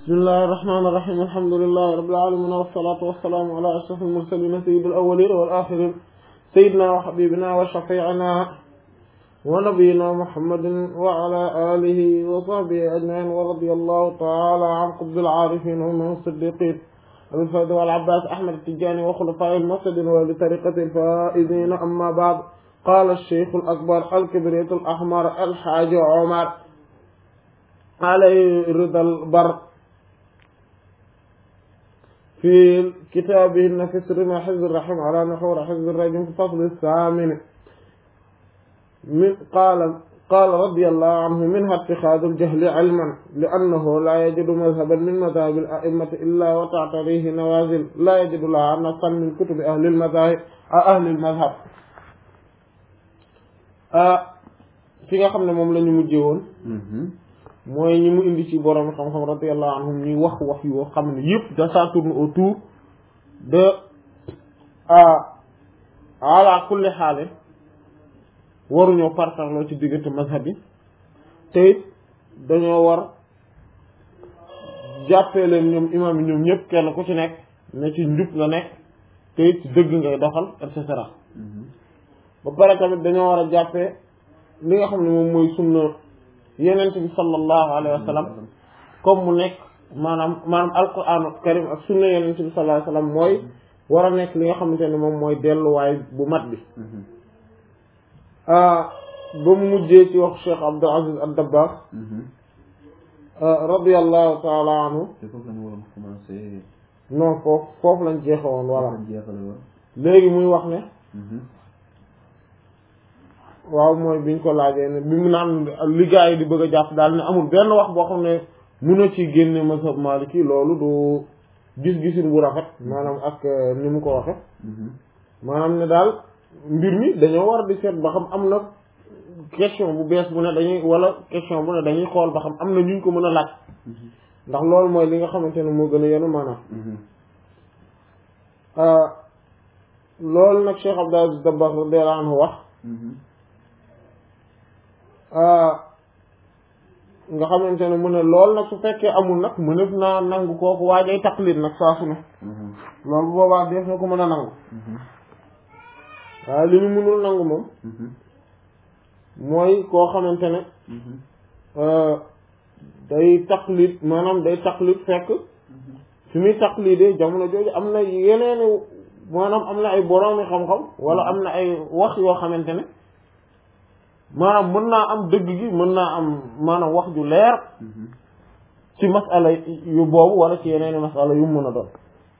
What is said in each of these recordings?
bismillahi irrahmani irrahim alhamdulillahi rabbil alamin wassalatu wassalamu ala ashrafil mursalin sayyidil awwalin wal akhirin sayyidina wa habibina wa shafi'ina wa nabiyyina muhammadin wa ala alihi wa sahbihi ajma'in wa radiyallahu ta'ala an qutbil arifin wa min siddiqin abil fayda wal abbas ahmad at-tijani wa khulafa'il muhtadin wa li tariqatil faizin amma ba'd qala ash-shaykh al-akbar al-kibriyat al-ahmar al-hajj umar alayhi rida al-bar في كتابه النفس رمى حزب الرحم على نحور حزب الرجم في الفصل الثامن قال رضي الله عنه منها اتخاذ الجهل علما لأنه لا يجد مذهبا من مذاهب الأئمة إلا وتعتريه نوازل لا يجد لها نصا من كتب أهل المذهب fi nga xam ne moom la ñu mujjee woon mooy ñi mu indi ci borom xam-xam radiyallahu anhum ñuy wax yoo xam ne yëpp da ça tourne autour de ala kulli xaale waruñoo partarloo ci diggante mazhab bi te it dañoo war jàppee leen ñoom imaam yi ñoom ñëpp kenn ku ci nekk ne ci njub nga nekk te it ci dëgg ngay doxal et cetera ba pare tamit dañoo war a jàppee li nga xam ne moom mooy sunna yenent bi sallallahu alayhi wa sallam comme mu nekk maanaam alquranu karim ak sunna yenent bi sallallahu alayhi wa sallam mooy war a nekk li nga xamante ne moom mooy delluwaay bu mat bi ba mu mujjee ci wax Cheikh Abdul Aziz ad-Dabbagh radiyallahu taala anhu non foofu lañ jeexewoon voilà léegi muy wax ne waaw mooy biñ ko laajee ne bi mu naan li gaa yi di bëgg a jàpp daal ne amul benn wax boo xam ne mun a ci génne mazhab maliki loolu du gis-gisin bu rafet maanaam ak ni mu ko waxe maanaam ne daal mbir mi dañoo war di seet ba xam am na question bu bees bu ne dañuy wala question bu ne dañuy xool ba xam am na ñuñ ko mën a laaj ndax loolu mooy li nga xamante ne moo gën a yenu maanaam loolu nag Cheikh Abdul Aziz Dabakh radiyallahu anhu wax nga xamante ne mu ne loolu nag su fekkee amul nag mënef naa nangu kooku waajay taqlid nag saa su ne loolu boobaa def na ko mën a nangu waaye li ñu mënul nangu moom mooy koo xamante ne day taqlid maanaam day taqlid fekk fi muy taqlidee jamono jooju am na yeneeni maanaam am na ay boroomi xam-xam wala am na ay wax yoo xamante ne maanaam mën naa am dëgg gi mën naa am maanaam wax ju leer ci masala yu boobu wala ci yeneeni masala yu mën a doon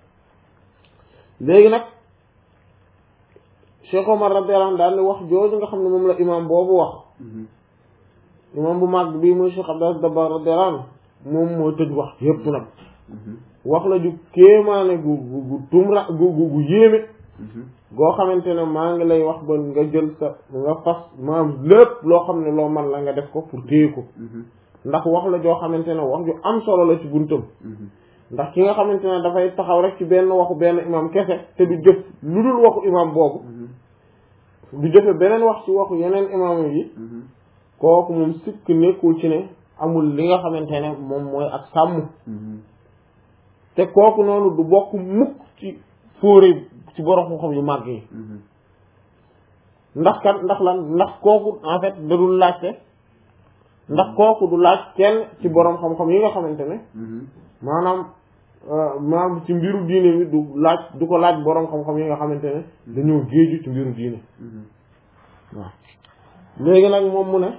léegi nag Cheikh Omar radiyallahu anhu daal ni wax jooju nga xam ne moom la imam boobu wax imam bu mag bii muy Cheikh Abdul Dabakh radiyallahu anhu moom moo tëj wax yépp nag wax la ju kéemaane gu tumra gu yéeme goo xamante ne maa ngi lay wax ba nga jël sa nga fas maam lépp loo xam ne loo man la nga def ko pour téye ko ndax wax la joo xamante ne wax ju am solo la ci buntam ndax ki nga xamante ne dafay taxaw rek ci benn waxu benn imam kese te du jëf lu dul waxu imam boobu du jëfe beneen wax ci waxu yeneen imam yi kooku moom sikk nekkul ci ne amul li nga xamante ne moom mooy ak sàmm te kooku noonu du bokk mukk ci fóore ci borom xam-xam yu màgg yi ndax ndax kooku en fait da dul laajte ndax kooku du laaj kenn ci borom xam-xam yi nga xamante ne maanaam ci mbiru diine mi du ko laaj borom xam-xam yi nga xamante ne dañoo géeju ci mbiru diine waaw léegi nag moom mu ne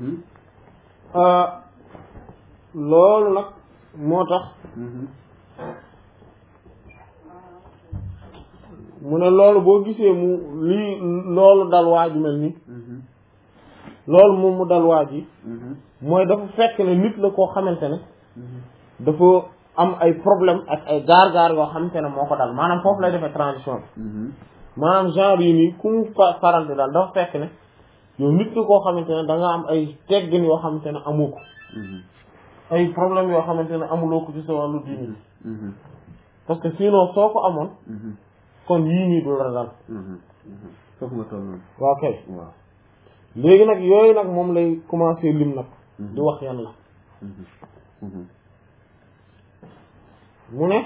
loolu nag moo tax mu ne loolu boo gisee loolu dal waaju mel ni loolu moom mu dal waaj yi mooy dafa fekk ne nit la koo xamante ne dafa am ay problème ak ay gaar-gaar yoo xamante ne moo ko dal maanaam foofu lay defee transition bi maanaam genre yi nii ku mu faral di daal dafa fekk ne yow nit la koo xamante ne da nga am ay teggin yoo xamante ne amoo ko ay problème yoo xamante ne amuloo ko ci sa wàllu diini parce que sinon soo ko amoon kon yii nii du la dal foofu nga toll noonu waaw kay waaw léegi nag yooyu nag moom lay commencer lim nag di wax yan la mu ne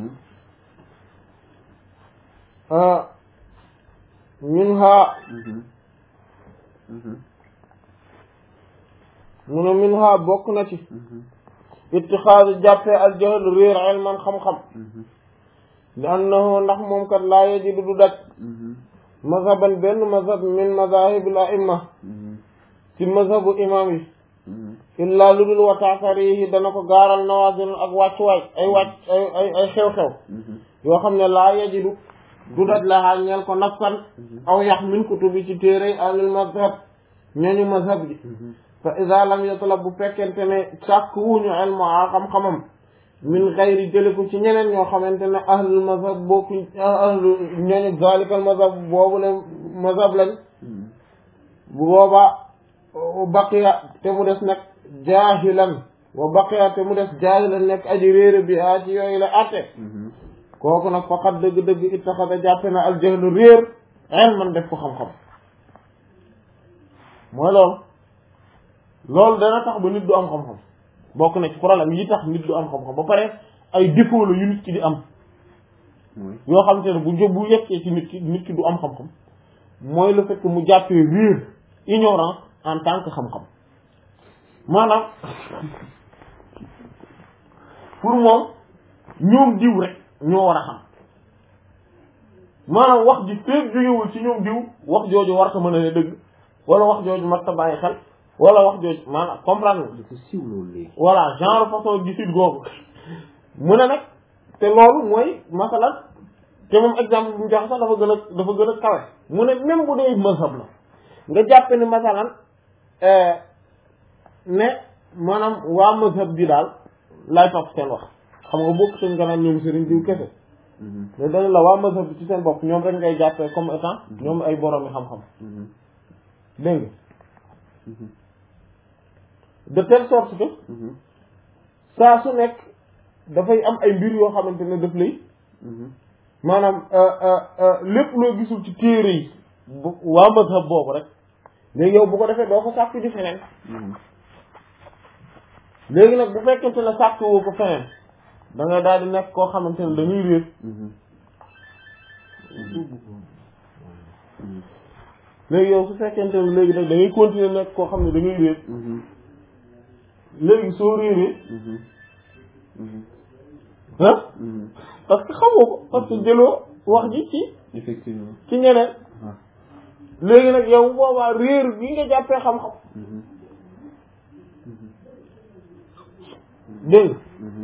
minha bokk na ci ittixaadu jàppee al jahl réer ilman xam-xam li annahu ndax moom kat laa yajidu du daj mazhaban benn mazhab min mazahibil a'imma ci mazhabu imam yi illaa lu dul wa taasarihi dana ko gaaral nawazil ak wàccuwaay ay xew-xew yoo xam ne laa yajidu du daj la ñeel ko nafsan aw yax min kutubi ci téere alil mazhab ñooñu mazhab bi fa iza lam yatlab bu fekkente ne sàkk wuñu ilmu xam-xamam min xayri jële ko ci ñeneen ñoo xamante ne ahlul mazhab bokku ahlu ñooñu zalikal mazhab boobu le mazhab lañ bu boobaa baqiya te mu des nag jaahilan wa baqiya te mu des jaahilan nekk aji réere bi ci yooyu la atte kooku nag faqat dëgg-dëgg ittaxada jàppe na al jahlu réer ilman def ko xam-xam mooy loolu dana tax ba nit du am xam-xam bokk na ci problème yi tax nit du am xam-xam ba pare ay défaut la yu nit ki di am yoo xam te ne bu yeggee ci nit ki du am xam-xam mooy le fait que mu jàppee réer ignorance en tant que xam-xam maanaam pour moom ñoom diw rek ñoo war a xam maanaam wax ji féeg jógewul ci ñoom diw wax jooju war ta mën a ne dëgg wala wax jooju mat ta bàyyi xel wala wax jooju maanaam comprendre dafa siiw loolu léegi voilà genre façon gisit googu mu ne nag te loolu mooy masalan te moom exemple bu mu joxe sax dafa gën a kawe mu ne même bu dee mazhab la nga jàppe ne masalan ne maanaam waa mazhab bi daal laay topp seen wax xam nga bokk seen nga naan ñoom sëriñ diw kese mais dañu la waa mazhab bi ci seen bopp ñoom rek ngay jàppee comme étant ñoom ay borom yi xam-xam dégg nga de telle sorte que saa su nekk dafay am ay mbir yoo xamante ne daf lay maanaam lépp loo gisul ci téere yi waa mazhab boobu rek léegi yow bu ko defee doo ko sàkku di feneen léegi nag bu fekkente ne sàkku woo ko feneen da ngay daal di nekk koo xamante ne dañuy réer léegi yow su fekkente ne léegi nag da ngay continuer nekk koo xam ne da ngay réer léegi soo réeree ah parce que xamoo ko parce que jëloo wax ji ci effectivement ci ñeneen léegi nag yow boobaa réer bi nga jàppee xam-xam dégg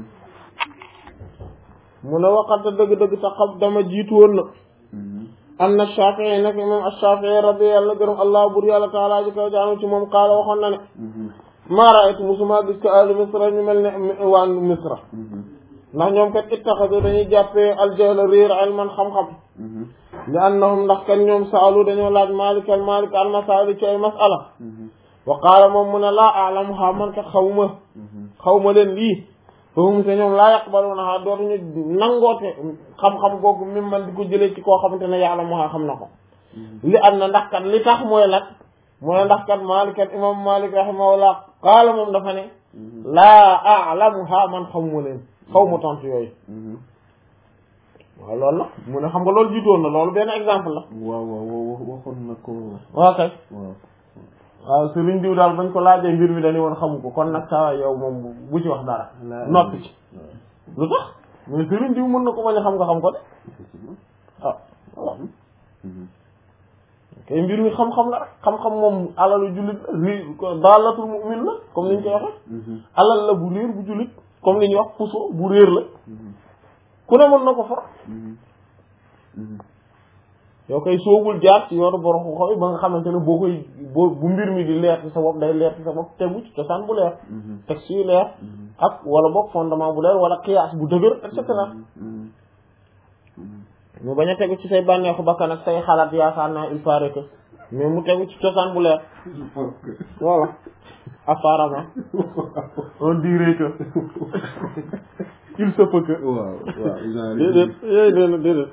mu ne waxante dëgg-dëgg sax xam dama jiitu woon na am na Shaafi'i nag imam Shaafi'i radiyallahu gërëm allah bur yàlla taala ji kaw jaanu ci moom qaala waxoon na ne maa ra'aytu musuma gis ko ahlu misra ñu mel ne waa misra ndax ñoom kat ittaxadu dañuy jàppee aljahla réer ilman xam-xam li annahum ndax kan ñoom saalu dañoo laaj malik al masaali ci ay masala wa qaala moom mu ne laa a'lamuha man kat xawma leen lii fahum te ñoom laa yaqbalunaha dootuñu nangoote xam-xam googu mi man di ko jëlee ci koo xamante ne ya'lamuha xam na ko li am na ndax kat li tax mooy nag mooy ndax kat malikat imam malik rahimahullah qaala moom dafa ne laa a'lamuha man xawma leen xawma tontu yooyu waaw loolu la mu ne xam nga loolu jiitoon na loolu benn exemple la waaw waxoon na ko waaw kay waaw sëriñ diw daal bañ ko laajee mbir mi dañu woon xamu ko kon nag saa yow moom bu ci wax dara noppi ci lu tax mais sëriñ diw mën na ko bañ a xam nga xam ko de waaw kay mbir mi xam-xam la rek xam-xam moom alalu jullit la daalatul mu'min la comme ni ñu koy waxee alal la bu réer bu jullit comme li ñuy wax puso bu réer la ku ne mën na ko for yow koy soogul jaar ci yoonu borom xoy ba nga xamante ne boo koy bu mbir mi di leer ci sa bopp day leer ci sa bopp tegu ci cosaan bu leer texte yu leer ak wala boog fondement bu leer wala qiyaas bu dëgër et cetera mu bañ a tegu ci say bànneexu bakkan ak say xalaat yaakaar naa il paraît que mais mu tegu ci cosaan bu leer voilà apparemment on dirait que il se peut que déedéet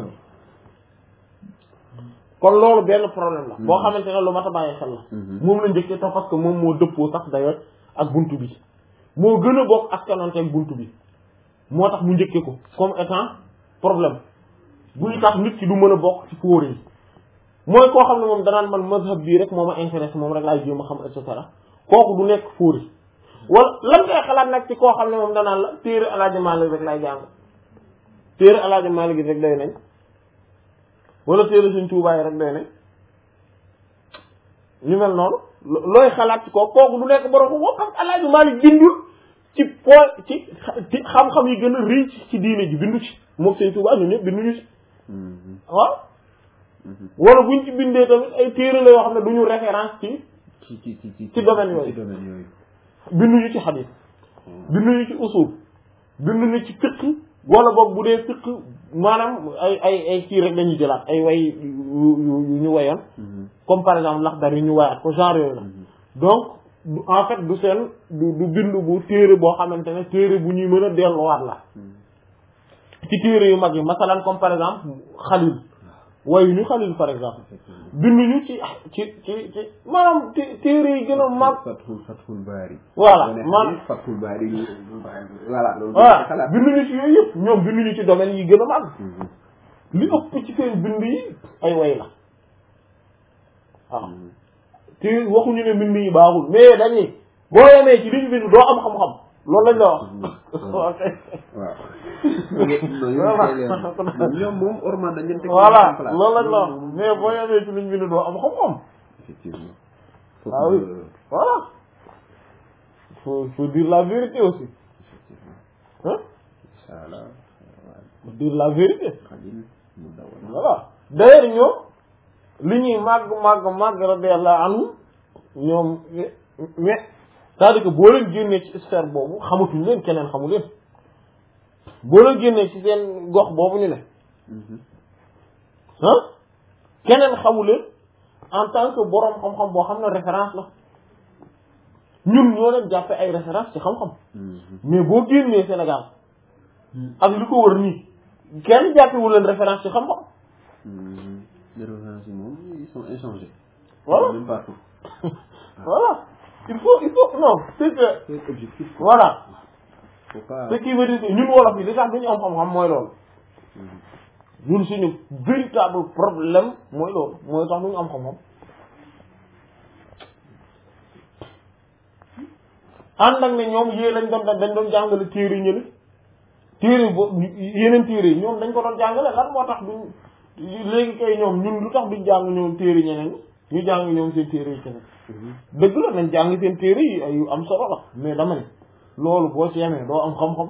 kon loolu benn problème la boo xamante ne lu mat a bàyyi xel la moom la njëkkee tax parce que moom moo dëppoo sax d'ailleurs ak buntu bi moo gën a bokk askanante ak buntu bi moo tax mu njëkkee ko comme étant problème buy tax nit ki du mën a bokk ci fóore yi mooy koo xam ne moom danaan man mazhab bii rek moo ma intéressé moom rek laay jéem a xam et cetera kooku du nekk fóore wala lan ngay xalaat nag ci koo xam ne moom danaan la téere Alaaji Maalik rek lay jàng téere Alaaji Maalik gi rek doy nañ wala téere Sëñ Tuubaa yi rek doy nañ ñu mel noonu looy xalaat ci kooku du nekk borom ko parce que Alaaji Maalik bindul ci ci xam-xam yi gën a rëy ci diine ji bindu ci moom Sëñ Tuubaa ñun ñëpp binduñu ci waaw wala buñ ci bindee tamit ay téere la yoo xam ne duñu référence ci domaine yooyu binduñu ci xadiis binduñu ci usul binduñu ci fiqh wala boog bu dee fiqh maanaam ay kii rek dañuy jëlaat ay way yu ñu wayoon comme par exemple Laxdari yu ñu wayaat ko genre yooyu la donc en fait du seen du bind bu téere boo xamante ne téere bu ñuy mën a delluwaat la ci téere yu mag yi masalan comme par exemple Xalil wayu ñu Xalil par exemple binduñu ci maanaam téere yi gën a mag Fathul Baari voilà maanaam Fathul Baari voilà voilà binduñu ci yooyu yëpp ñoom binduñu ci domaine yi gën a mag li ëpp ci seen bind yi ay way la waaw te waxuñu ne mbind yi baaxul mais dañuy boo yemee ci li ñu bind doo am xam-xam loolu lañ la wax ñoom moom orman dañ leen teg voilà loolu lañ la wax mais boo yemee ci li ñu bind doo am xam-xam effectivement ah oui voilà faut dire la vérité aussi hein inchallah faut dire la vérité voilà d'ailleurs ñoom li ñuy màgg radiyallahu anhu ñoom mais c'est-à-dire que boo leen génnee ci sphère boobu xamatuñ leen keneen xamu leen boo leen génnee ci seen gox boobu ñu ne ah keneen xamu leen en tant que boroom xam-xam boo xam ne référence la ñun ñoo leen jàppe ay référence ci xam-xam mais boo génnee Sénégal ak li ko wër nii kenn jàppewu leen référence ci xam-xam les références yi moom ils sont inchangés voilà même partout voilà il faut non c'est que c'est objectif voilà faut pas ce qui veut dire que ñun wolof yi li tax duñu am xam-xam mooy loolu ñun suñu véritable problème mooy loolu mooy tax duñu am xam-xam ànd ak ne ñoom yée lañ dañ doon jàngale téere yi ñële téere bo yeneen téere yi ñoom dañ ko doon jàngale lan moo tax duñ léegi kay ñoom ñun lu tax duñ jàng ñoom téere ñeneen ñu jàng ñoom seen téere yi keneen dëgg la nañ jàng seen téere yi ay yu am solo la mais dama ne loolu boo ci yemee doo am xam-xam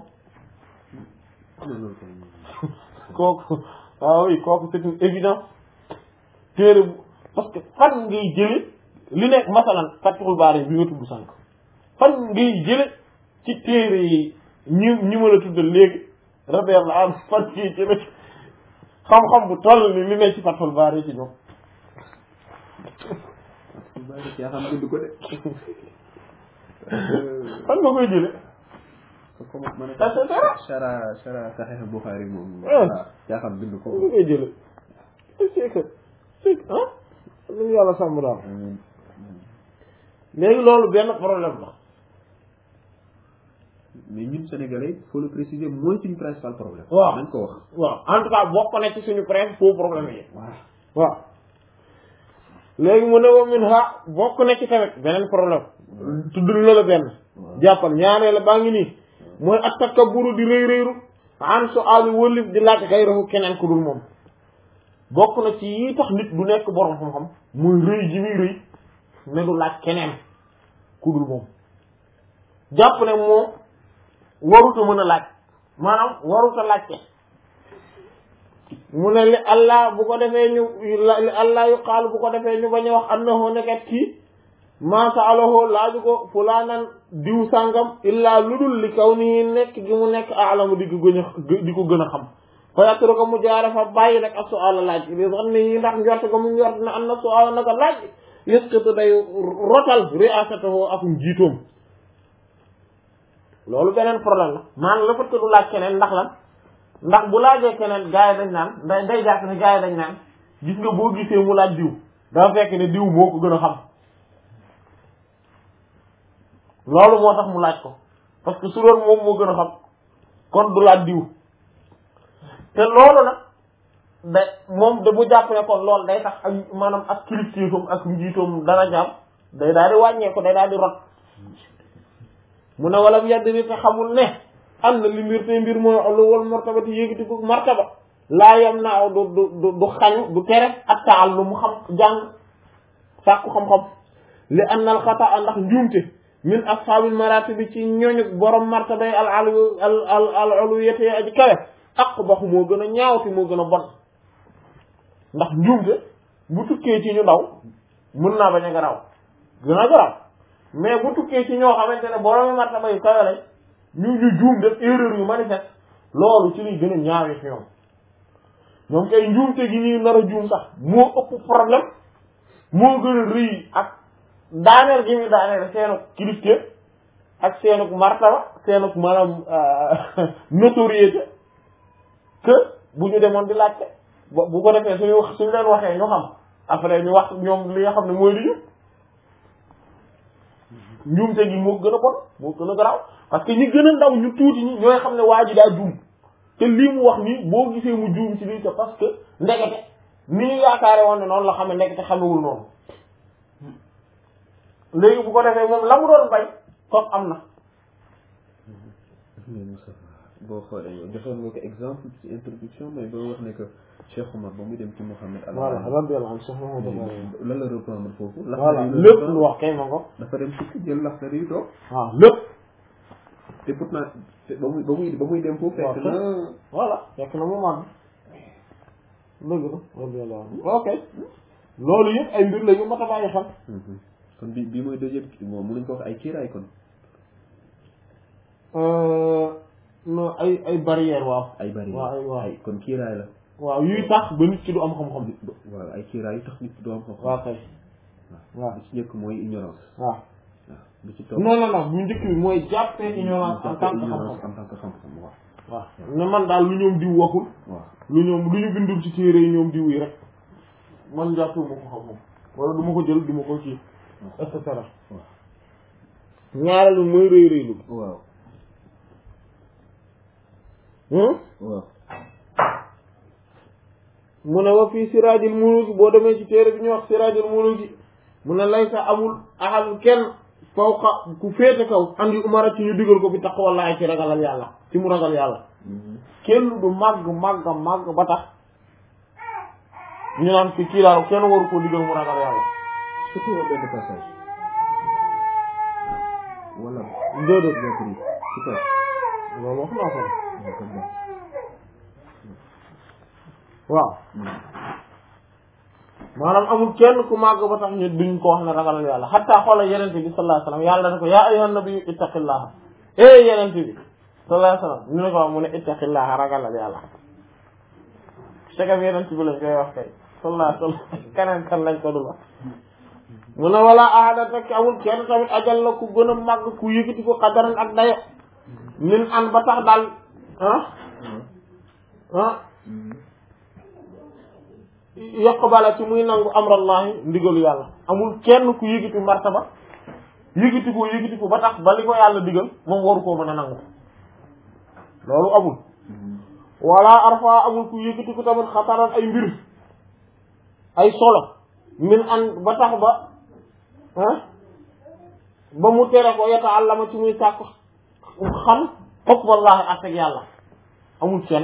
kooku waaw oui kooku c'est une évidence téere bu parce que fan ngay jële li nekk masalan Fathul Baari bi nga tudd sànq fan ngay jële ci téere yi ñi ma la tuddal léegi radiyallahu anhu fan ngay jële xam-xam bu toll ni li nekk ci Fathul Baari ci ñoom yaa xam bind ko de fan nga koy jële comme man et cetera Shara Sahih Bukhari moom yaa xam bind ko nga koy jële c'est que ah luñu yàlla sàmm daal léegi loolu benn problème la mais ñun Sénégalais faut le préciser mooy suñu principal problème waaw nañ ko wax waaw en tout cas bokk na ci suñu principal problème yi voilà waaw léegi mu ne wa min ha bokk na ci tamit beneen problème tuddul la benn jàppal ñaaree la baa ngi nii mooy at-takabburu di rëy rëyru an su'aali wëlif di laaj xayrahu keneen ku dul moom bokk na ci yi tax nit du nekk borom xam-xam muy rëy ji muy rëy ne du laaj keneen ku dul moom jàpp ne moom waruta mën a laaj maanaam waruta laajte mu ne li allah bu ko defee ñu li allah yu xaal bu ko defee ñu bañ a wax annahu nekkat kii maa sa'alahu laaju ko fulaanan diw sàngam illaa lu dul li kaw nii nekk gi mu nekk alamu di ko gën a xam fa yàtturu ko mu jaare fa bàyyi nag ak su'aala laaj li sax ne yi ndax njort ko mu njort ne am na su'aala naka laaj yëskatu day rotal ri'asatahu ak njiitoom loolu beneen problème la maanaam le fait que du laaj keneen ndax lan ndax bu laajee keneen gars yi dañ naan day jàpp ne gars yi dañ naan gis nga boo gisee mu laaj diw dafa fekk ne diw moo ko gën a xam loolu moo tax mu laaj ko parce que su doon moom moo gën a xam kon du laaj diw te loolu nag da moom da bu jàpp ne kon loolu day tax ak maanaam ak kilifteefam ak njiitoom dara jaam day daal di wàññeeku day daal di rot mu ne wala yadri te xamul ne am na li mbir te mbir mooy lu wal martaba te yéegiti ko martaba laa yam naaw du xañ du tere ak taal lu mu xam jàng sàkku xam-xam li annal xata ndax njuumte min ashaabil maratib bi ci ñooñu borom martaba yi al ulwiyati aji kawe aqbahu moo gën a ñaawti moo gën a bon ndax njuumte bu tukkee ci ñu ndaw mën naa bañ a garaaw gën a garaaw mais bu tukkee ci ñoo xamante ne borom martaba yu kawe lañ ñu juum def erreur yu manifeste loolu ci liy gën a ñaawee ci ñoom kay njuumte gi ñuy nar a juum sax moo ëpp problème moo gën a rëy ak daaneel gi muy daaneel seenu kilifte ak seenu martaba seenu maanaam notoriété que bu ñu demoon di laajte bu ko defee suñu leen waxee ñu xam après ñu wax ñoom li nga xam ne mooy li njuumte gi moo gën a bon moo gën a garaaw parce que ñi gën a ndaw ñu tuuti ñi ñooy xam ne waa ji daa juum te lii mu wax nii boo gisee mu juum ci lii c'est parce que ndekete ni ñu yaakaare woon ne noonu la xam ne ndekete xamewul noonu léegi bu ko defee moom la mu doon bay foofu am na. boo xoolee yow joxoon nga ko exemple ci introduction mais boo wax ne que Cheikh Omar ba muy dem ci Mouhamed. voilà radiyallahu anhu Cheikh Mouhamed lan la reprendre foofu. voilà lépp lu wax kay ma ko. dafa dem tukki jël laxdar yi toog. waaw lépp. te pourtant ba muy dem foofu. fekk na voilà fekk na mu màgg. dëgg la radiyallahu anhu ok loolu yëpp ay mbir la ñu mat a bàyyi xel. kon bi mooy deuxième moom mënuñ ko wax ay kiiraay kon. non ay barrière waaw. ay barrière waaw ay kon kiiraay la. waaw yuy tax ba nit ki du am xam-xam. waaw ay kiiraay yu tax nit ki du am xam-xam. waaw kay. waaw bi ci njëkk mooy ignorance. waaw. bi ci topp non bu njëkk bi mooy jàppee ignorance en tant que xam-xam waaw. waaw ne man daal lu ñoom diw waxul. waaw lu ñu bindul ci téere yi ñoom diw yi rek man jàppee ma ko xam-xam wala du ma ko jël du ma ko kii et cetera. waaw ñaareelu mooy rëy rëylu. waaw. waaw. mu ne wa fii siraajil muluki boo demee ci téere bi ñuy wax siraajil muluki mu ne laysa amul ahad kenn fawqa ku féete kaw andi umara ci ñu digal ko bi taqwallahi ci ragalal yàlla ci mu ragal yàlla kenn du màgg ba tax ñu naan fi kii daal kenn waru koo digal mu ragal yàlla. surtout benn passage wala déedéet loolu wax naa ko waaw maanaam amul kenn ku màgg ba tax ñu duñ ko wax ne ragalal yàlla xataa xoolal yenente bi sallallahu alayhi wasallam yàlla ne ko yaa ayyuhan nabiyyu ittaqillaha yenente bi sallallahu alayhi wasallam ñu ne ko mu ne ittaqillaha ragalal yàlla segam yenente bi lañ koy wax kay sallallahu alayhi wasallam keneen kan lañ ko dul wax mu ne wala ahada tak amul kenn tamit ajal la ku gën a màgg ku yëkkati ko xadaran ak dayo min an ba tax daal yaqbala ci muy nangu amrallahi ndigalu yàlla amul kenn ku yëgiti martaba yëgiti ko ba tax ba li ko yàlla digal moom waru koo mën a nangu loolu amul wala arfa amul ku yëgiti ko tamit xataran ay mbir ay solo min an ba tax ba mu tere ko yata'allama ci muy sàkk xam hukmallahi atteg yàlla amul kenn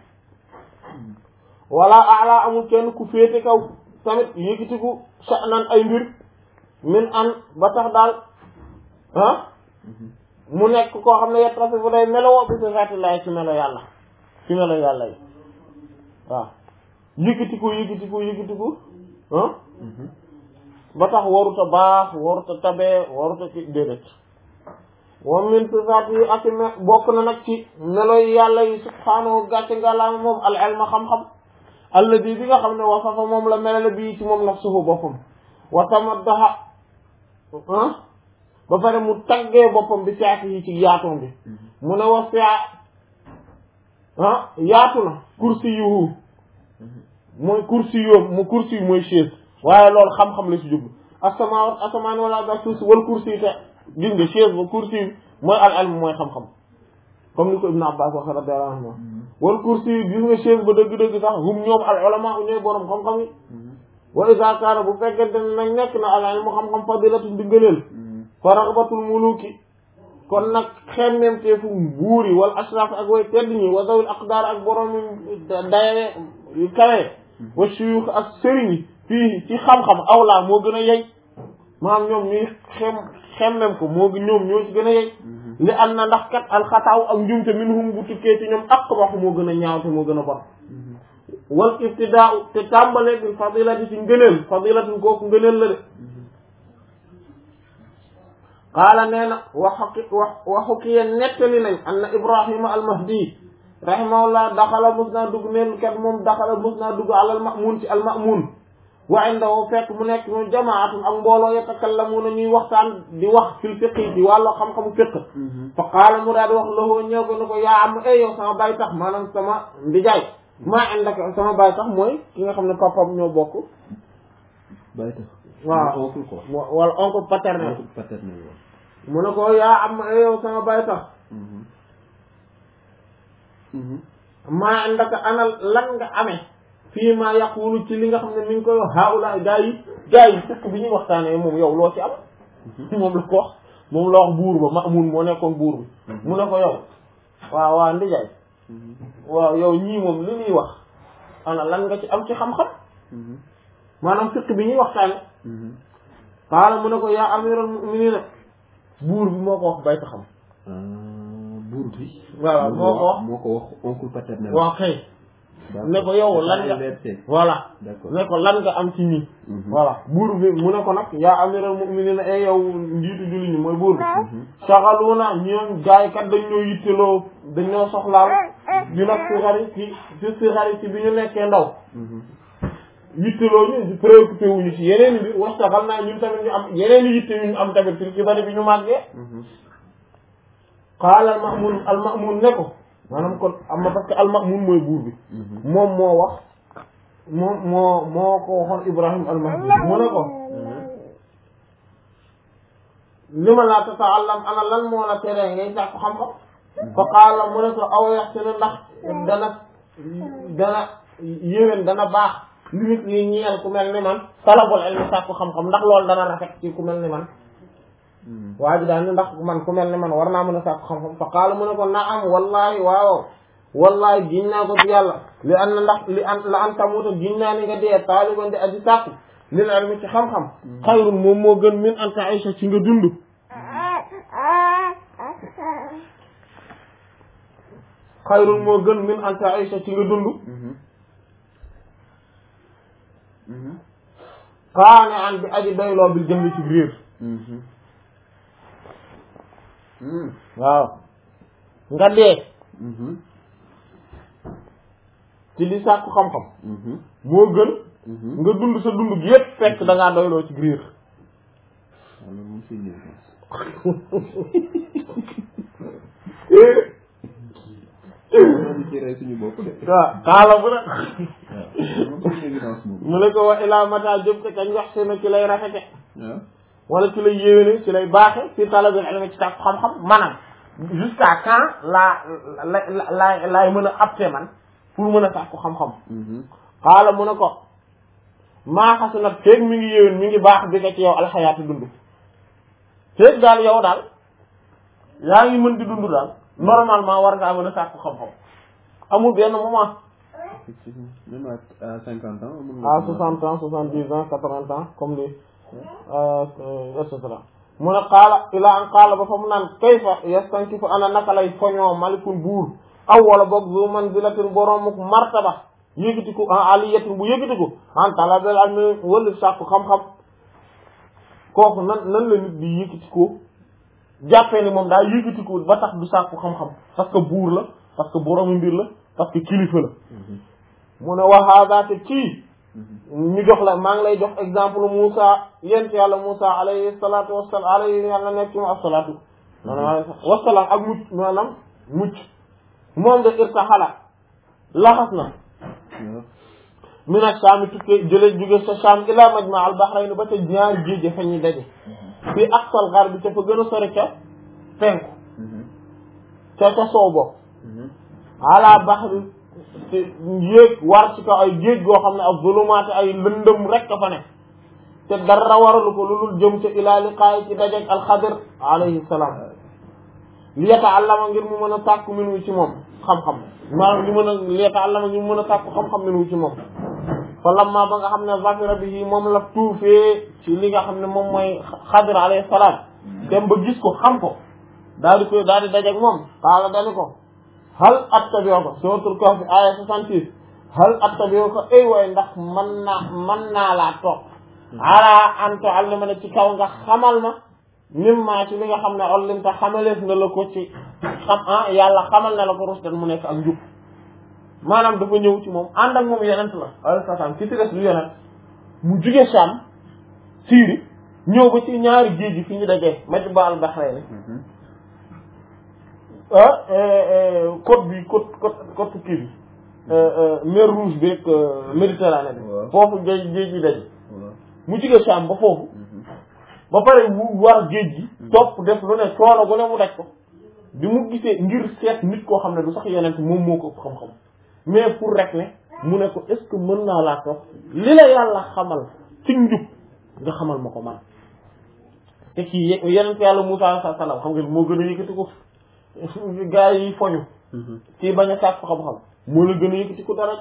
wala ala amul kenn ku féete kaw tamit yëkkatiku sha'nan ay mbir min an ba tax daal mu nekk koo xam ne yettasi fu day melowoo bi sifaatillahi ci melo yàlla yi waaw yëkkatiku ba tax waruta baax waruta tabee waruta ci déedéet wa min sifaat yi ak bokk na nag ci melo yàlla yi subhaanahu gàcce ngalaama moom al ilma xam-xam alladi bi nga xam ne wasafa moom la melale bii ci moom nafsuhu boppam wa tamaddaha ba pare mu taggee boppam bi saati yi ci yaatoom bi mu ne wa yaatu na kursi yuhu mooy kursi yoom mu kursi yu mooy chaise waaye loolu xam-xam la ci jublu asamaan wala ga suuf wal kursi te gis nga chaise ba kursi mooy al ilm mooy xam-xam comme ni ko Ibn Abbas wax radiyallahu anhu wal kursi yi gis nga chaise ba dëgg-dëgg sax hum ñoom al ulama ñooy borom xam-xam yi wa iza kaana bu fekkente ne nag nekk na al ilmu xam-xam fadilatun di ngëneel fa raghbatul muluki kon nag xemmeem teefu buur yi wal ashraf ak way tedd ñi wa zawil aqdar ak borom daye yu kawe wa shuyukh ak sëriñ yi fii ci xam-xam awla moo gën a yey maanaam ñoom ñuy xemmem ko ñoom ñoo ci gën a yey li am na ndax kat alxataaw ak njumte minhum bu tukkee ci ñoom ak wax moo gën a ñaaw te moo gën a bon wal ibtidaa te tàmbalee bi fadilati ci ngëneel fadilatin kooku ngëneel la de qaala nee na waxu ki yeen nettali nañ anna Ibrahima al-Mahdi rahimahullah daxala mus naa dugg neen kat moom daxala mus naa dugg alal ma'mun ci al ma'mun wa indahu fekk mu nekk ñu jamaatun ak mbooloo yatakallamuuna ñuy waxtaan di wax fil fiqh ci wàllu xam-xamu fiqh fa qaala mu daal di wax lahu ñëw ko ne ko yaa am yow sama baay tax maanaam sama ndijaay maa indaka sama baay tax mooy ki nga xam ne papam ñoo bokk baay tax waaw oncle ko wala oncle paternel mu ne ko yaa am yow sama baay tax maa indaka ana lan nga amee fii maa yaqulu ci li nga xam ne mi ngi koy wax haula gaa yi fekk bi ñuy waxtaanee moom yow loo ci am moom la ko wax moom la wax buur ba Ma'mun moo nekkoon buur bi mu ne ko yow waaw ndijaay waaw yow ñii moom li ñuy wax ana lan nga ci am ci xam-xam maanaam fekk bi ñuy waxtaane qaala mu ne ko yaa amiral mu'minin buur bi moo ko wax bay taxam buur bi voilà moo ko wax oncle paternel waaw kay ne ko yow lan nga voilà ne ko lan nga am ci ñi voilà buur bi mu ne ko nag yaa amiral mu'minin ay yow njiitu julli ñi mooy buur bi saxaluuna ñoom gaay kat dañ ñoo yitteloo dañ ñoo soxlaal ñu nag si xari ci bi ñu nekkee ndaw yitteloo ñu préoccupé wuñu ci yeneen i mbir waxtaxal naa ñun tamit ñu am yeneen i yitte ñu am tamit ci bari bi ñu màggee qaala al ma'mun ne ko maanaam kon am na parce que al ma'mun mooy buur bi moom moo wax moo ko waxoon Ibrahim al Mahdi mu ne ko li ma laa tata'allam ana lan moo la tere ngay sàkku xam-xam fa qaala mu ne ko aw yaxsinu ndax dana yéwén dana baax limite yi ñeel ku mel ni man talabul ilmi sàkku xam-xam ndax loolu dana rafet ci ku mel ni man waa ji daal ni ndax man ku mel ni man war naa mën a sàkku xam-xam fa qaala mu ne ko naam wallahi waaw wallahi giñ naa ko ci yàlla li an na ndax la an tamuta giñ naa ni nga dee taaliban di aji sàkku lil ilmi ci xam-xam xayrun moom moo gën min an ta'isha ci nga dund xayrun moo gën min an ta'isha ci nga dund kaane an bi aji doyloo bil jënd ci réer waaw nga dee ci li sàkku xam-xam moo gën nga dund sa dund gi yépp fekk da ngaa doyloo ci réer waaw xaala bu nag mu ne ko wa ilaa mata jëm ko kañ wax seen ci lay rafete wala ci lay yéwéne ci lay baaxe fi talabil ilmi ci sàkku xam-xam maanaam jusqu'à quand laay mën a apte man pour mën a sàkku xam-xam xaala mu ne ko maa xasu nag feeg mi ngi yéwén mi ngi baax bi nga ci yow alxayaatu dund feeg daal yow daal yaa ngi mën di dund daal normalement war ngaa mën a sàkku xam-xam amul benn moment même à 50 ans à 60 ans 70 ans 80 ans comme ni et cetera mu ne qaala ila an qaala ba fa mu naan kayfa yastankifu ana naka lay foñoo malikun buur aw wala boog zu manzilatin boromuk martaba yëkkatiku en aliyatin bu yëkkatiku en talabil ilmi wala sàkku xam-xam kooku nan la nit di yëkkatikoo jàppee ni moom daa yëkkatiku ba tax du sàkku xam-xam parce que buur la parce que boromu mbir la parce que kilifa la mu ne wa hada te kii ñu jox la maa ngi lay jox exemple Moussa yent yàlla Moussa alayhi salatu wassalam alayhi yàlla nekk ci mu assalatu maanaam wasalaam ak mucc maanaam mucc moom de irtaxala laxas na mina Shaam tukkee jële jóge sa Shaam ila majma al bahrayn ba ca ñaari géej fa ñuy daje fii aqsal gharb ca fa gën a sori ca penku ca soow bopp ala bahri te yéeg war ci kaw ay géej goo xam ne ak zulumaati ay lëndëm rek fa ne te dara waralu ko lu dul jëm ca ilaa liqaayi ci dajeg alxadir alayhi salaam li yata'allama ngir mu mën a sàkku minu ci moom xam-xam maanaam li mën a li yata'allama ngir mu mën a sàkku xam-xam minu ci moom fa lamma ba nga xam ne zafira bihi moom la tuufee ci li nga xam ne moom mooy xadir alayhi salaam dem ba gis ko xam ko daal di dajeg moom xaala dani ko hal attabi'uka suratul kahf aya 66 hal attabi'uka ay waay ndax mën naa laa toog ala an tu'allimani ci kaw nga xamal ma mimma ci li nga xam ne ollimta xamaleef na la ko ci xam yàlla xamal na la ko rusdan mu nekk ak njub maanaam dafa ñëw ci moom ànd ak moom yonent la alayhi salaam ki ci des lu yonent mu juge Sham Syrie ñëw ba ci ñaari géej gi fi ñu dajee Majma al-Bahrayn côte kii bi mer Rouge beeg Méditerranée bi foofu géej gi daje mu juge Sham ba foofu ba pare mu war géej gi topp def lu ne coono gu ne mu daj ko bi mu gisee ngir seet nit koo xam ne du sax yonent moom moo ko xam-xam mais pour rek ne mu ne ko est-ce que mën naa laa topp li la yàlla xamal ci njub nga xamal ma ko man te kii yonent yàlla Musaa alayhi salaam xam nga moo gën a yëkkati ko gaa yi foñu ci bañ a sàkk xam-xam moo la gën a yëkkati ko dara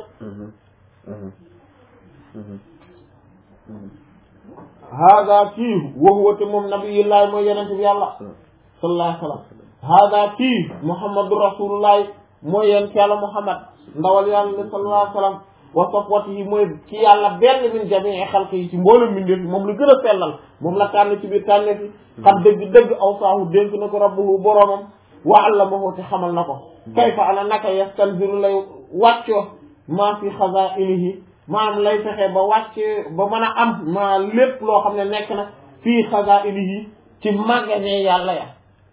hada kii waxuwate moom nabiyullahi mooy yonent bi yàlla sallallahu alayhi wa sallam hada kii muhammadu rasulullahi mooy yonent yàlla muhammad ndawal yàlla sallallahu alayhi wa sallam wa safwatihi mooy ci yàlla benn min jamii xalq yi ci mboolem mbindeef yi moom la gën a sellal moom la tànn ci biir tànneef yi xam dëgg aw saahu dénk na ko rabbuhu boroomam wa allamahu te xamal na ko kayfa ana naka yastanziru lay wàccoo maa fi xazaa'inihi maanaam lay fexe ba wàcce ba mën a am ma lépp loo xam ne nekk na fii xazaa'inihi ci magasin yàlla ya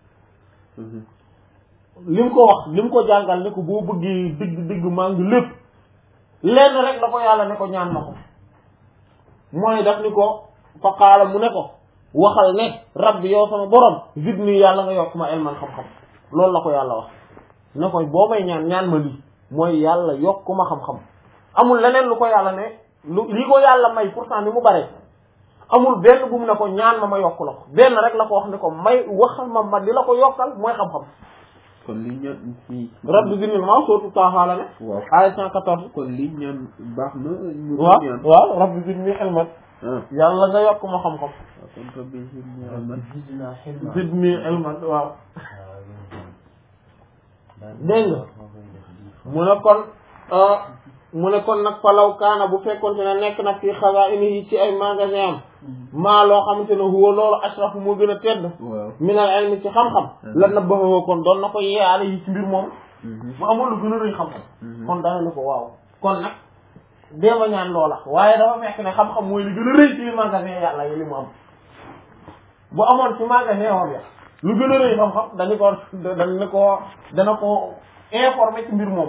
li mu ko wax li mu ko jàngal ne ko boo bëggee dëgg maa ngi lépp lenn rek la ko yàlla ne ko ñaan na ko mooy daf ni ko fa qaala mu ne ko waxal ne rabbi yow sama borom zidni yàlla nga yokk ma ilman xam-xam loolu la ko yàlla wax ne ko boo may ñaan ma lii mooy yàlla yokk ma xam-xam amul leneen lu ko yàlla ne li ko yàlla may pourtant ni mu bare amul benn bu mu ne ko ñaan ma yokk la ko benn rek la ko wax ne ko may waxal ma di la ko yokkal mooy xam-xam kon li ñaan ci rabbi zidni ma sootu Taaha la ne waaw aaya 114 kon li ñaan baax na ñu ñaan waaw rabbi zidni ilman yàlla nga yokk ma xam-xam kon rabbi zidni ilman zidni ilman waaw dégg nga mu ne kon nag falaw kaana bu fekkoonte ne nekk na fii xazaa'inihi ci ay magasin am maa loo xamante ne huwa loolu ashrafu moo gën a tedd minal ilmi ci xam-xam la nabbahu kon doon na ko yeeyaale yi ci mbir moom bu amul lu gën a rëy xam-xam kon dana ne ko waaw kon nag déema ñaan loola waaye dafa fekk ne xam-xam mooy li gën a rëy ci magasin yàlla yi li mu am bu amoon ci magasin wam ya lu gën a rëy xam-xam dana ko informé ci mbir moom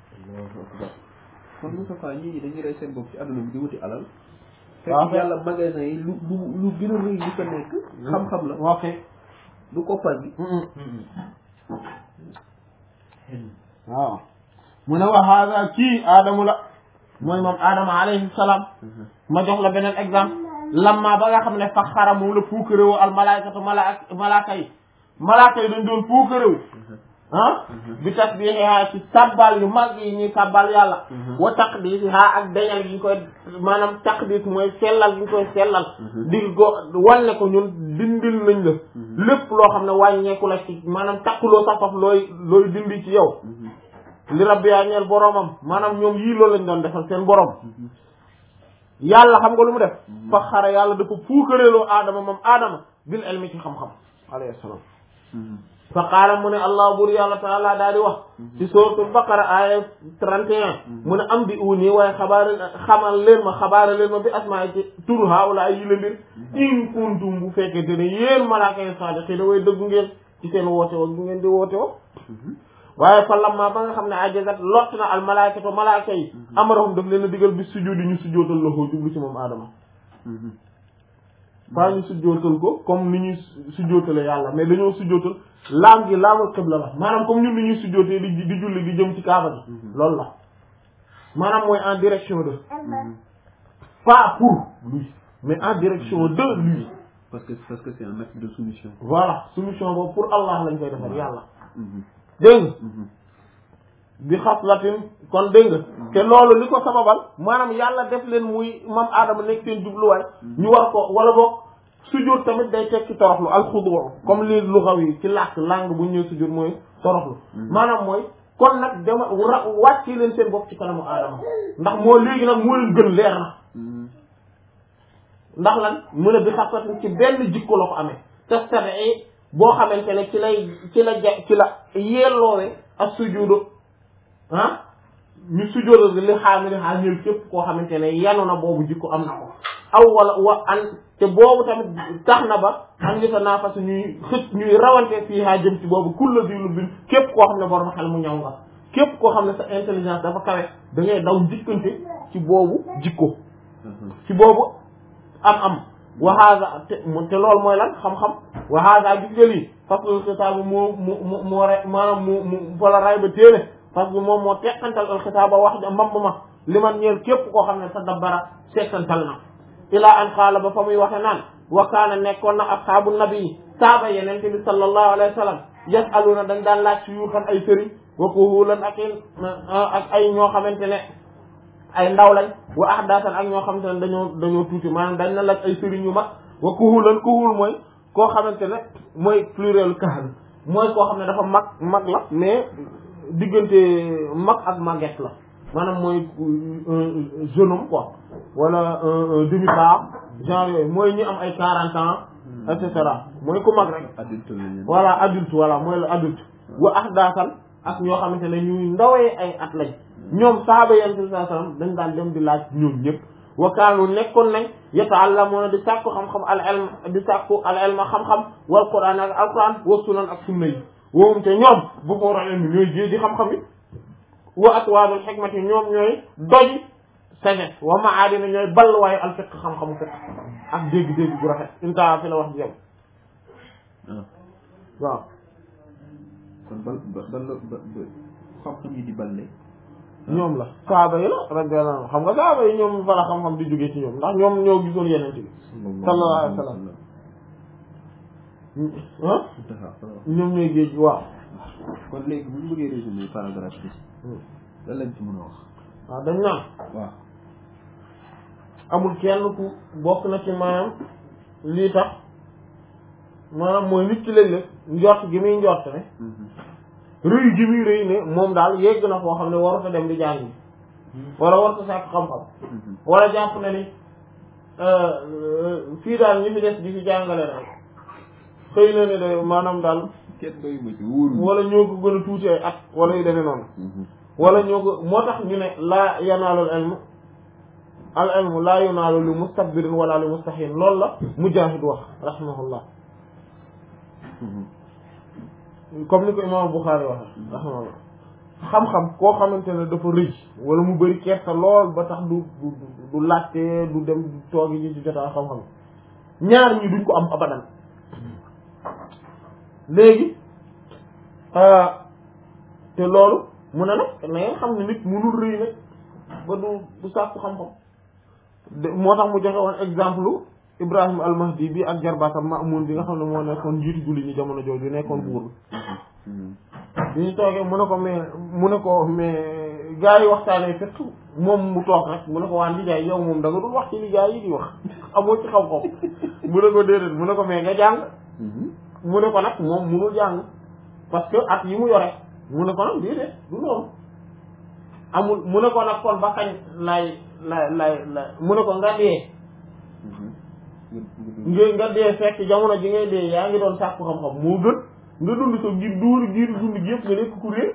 kon Moustapha ñii dañuy rey seen bopp ci àdduna bi di wuti alal. fekk yàlla magasin yi lu gën a rëy li fa nekk. xam-xam la. ok du koppar gi. waaw mu ne wa hada kii aadamu la mooy moom aadama alayhi salaam. ma jox la beneen exemple. lamma ba nga xam ne fa xara moom la puukarewu al malaikatu malaaka yi dañ doon puukarewu. bi tasbiha ci sabbal yu mag yi ñuy sabbal yàlla wa taqdisiha ak dañal gi ñu koy maanaam taqdis mooy sellal gi ñu koy sellal di go wane ko ñun dindil nañ la lépp loo xam ne wàññeeku la ci maanaam takkuloo sa faf looy dindi ci yow li rabbi yaa ñeel boroomam maanaam ñoom yii loolu lañ doon defal seen boroom yàlla xam nga lu mu def fa xara yàlla dafa puukareeloo aadama moom aadama bil ilmi ci xam-xam alayhi salaam fa qaala mu ne allah bur yàlla taala daal di wax ci suratul baqara aya 31 mu ne am bi uni waaye xabaare leen ma bi asmaa ci tur haawla yi la mbir in kuntum bu fekkee te ne yéen malaaka yi saadiqiina way dëggu ngeen ci seen woote wo bu ngeen di woote wo waaye fa lamma ba nga xam ne ajazat lott na al malaikatu malaaka yi amarahum daf leen a digal bi sujudi ñu sujootal loxoo jublu ci moom aadama pas ñu sujjóotal ko comme ni ñuy sujjóotale yàlla mais dañoo sujjóotal laam gi laamul xibla la maanaam comme ñun ni ñuy sujjóotee di julli di jëm ci kaaba gi loolu la maanaam mooy en direction de pas pour lui mais en direction de lui parce que c'est un acte de soumission. voilà soumission boobu pour Allah lañ koy defar yàlla dégg nga bi xaslatin kon dégg nga te loolu li ko sababal maanaam yàlla def leen muy mam aadama nekk seen jubluwaay ñu war ko wala boog sujjóot tamit day tekki toroxlu alxudu comme li luxaw yi ci làkk langue bu ñu ñëw sujjóot mooy toroxlu maanaam mooy kon nag dama wàcce leen seen bopp ci kanamu aadama ndax moo léegi nag moo leen gën leer na ndax lan mu ne bi xaslatin ci benn jikko la ko amee testabi boo xamante ne ci la yelloowe ak sujjóotu ñu sujjóotal li xaamili xaa ñëw képp koo xamante ne yanu na boobu jikko am na ko aw wala wa an te boobu tamit tax na ba am ngi sa naafas ñuy rawante fii haa jëm ci boobu kulla di lu bin képp koo xam ne borom xel mu ñaw nga képp koo xam ne sa intelligence dafa kawe da ngay daw jikkante ci boobu jikko ci boobu am wa hada te loolu mooy lan xam-xam wa hada gis nga lii faslul xitaabu moo re maanaam mu fala ray ba téene parce que moom moo teqantal al xitaaba wax ja mbamb ma li man ñeel képp koo xam ne sa dabbara seetantal na ilaa an qaala ba fa muy waxe naan wa kaana nekkoon na ashaabu nabi saaba yenente bi sallallahu alayhi wa sallam yasaluna dañ daan laaj ci yuuxan ay sëriñ wa kuhulan ak ay ñoo xamante ne ay ndaw lañ wa ahdaasan ak ñoo xamante ne dañoo tuuti maanaam dañ na laaj ay sëriñ yu mag wa kuhulan kuhul mooy koo xamante ne mooy pluriel kahal mooy koo xam ne dafa mag la mais diggante mag ak màgget la maanaam mooy jeune homme quoi wala demi-part genre yooyu mooy ñu am ay 40 ans et cetera mooy ku mag rek voilà adulte voilà mooy la adulte wa ahdaasan ak ñoo xamante ne ñuy ndawee ay at lañ ñoom sahaaba yonent bi sallallahu alayhi wasallam dañ daan dem di laaj ñoom ñëpp wa kaanu nekkoon nañ yata'allamuna di sàkku xam-xam al ilm di sàkku al ilma xam-xam wal qur'an ak al qur'an wa sunan ak sunna yi woowum te ñoom bu ko raxee ni ñooy jée di xam-xam yi wa atwaadul xikmati ñoom ñooy doji sagesse wa ma'adina ñooy balluwaayu al fiqh xam-xamu fiqh ak dégg-dégg bu rafet inta fi la wax jëm waaw kon xam-xam yi di balle ñoom la saaba yi la radiyallahu anhu xam nga saaba yi ñoom fa la xam-xam di jógee ci ñoom ndax ñoom ñoo gisoon yeneen bi sallallahu alayhi wa sallam ñoom ñooy géej waaw kon léegi bu ñu bëggee résumer paragraphe bi lan lañ ci mën a wax waaw dañ naan waaw amul kenn ku bokk na ci maanaam lii tax maanaam mooy nit ki léeg-léeg njort gi muy njort ne rëy gi muy rëy ne moom daal yegg na foo xam ne waru fa dem di jàng wala waru fa sàkk xam-xam wala jàpp na ni fii daal ñi fi des di fi jàngale rek xëy na ne de maanaam daal kenn doy ma ci wóor wala ñoo ko gën a tuuti ay at wala yu demee noonu wala ñoo ko moo tax ñu ne laa yanaalul ilmu al ilmu laa yanaalu li mustakbirin wala li mustahin loolu la Mujaahid wax rahimahullah comme ni ko imam Bukhari waxe rahimahullah xam-xam koo xamante ne dafa rëy wala mu bëri kersa lool ba tax du laajte du dem toogi ji ci jotaa xam-xam ñaar ñi duñ ko am abadan léegi te loolu mu ne nag na ngeen xam ne nit mënul rëy nag ba du sàkku xam-xam moo tax mu joxe woon exemple Ibrahim al-Mahdi bi ak jarbaatam Ma'mun bi nga xam ne moo nekkoon njiitu julli ñi jamono jooju nekkoon buur bi ñu toogee mu ne ko mais gars yi waxtaanee fekk moom mu toog rek mu ne ko waa ndijaay yow moom da nga dul wax ci li gars yi di wax amoo ci xam-xam mu ne ko déedéet mu ne ko mais nga jàng mu ne ko nag moom munul jàng parce que at yi mu yore mu ne ko nag déedéet du noonu amul mu ne ko nag kon ba kañ lay mu ne ko nga dee nga dee fekk jamono ji ngay dee yaa ngi doon sàkku xam-xam moo gën nga dund sa ngir dund gi yëpp nga nekk ku réer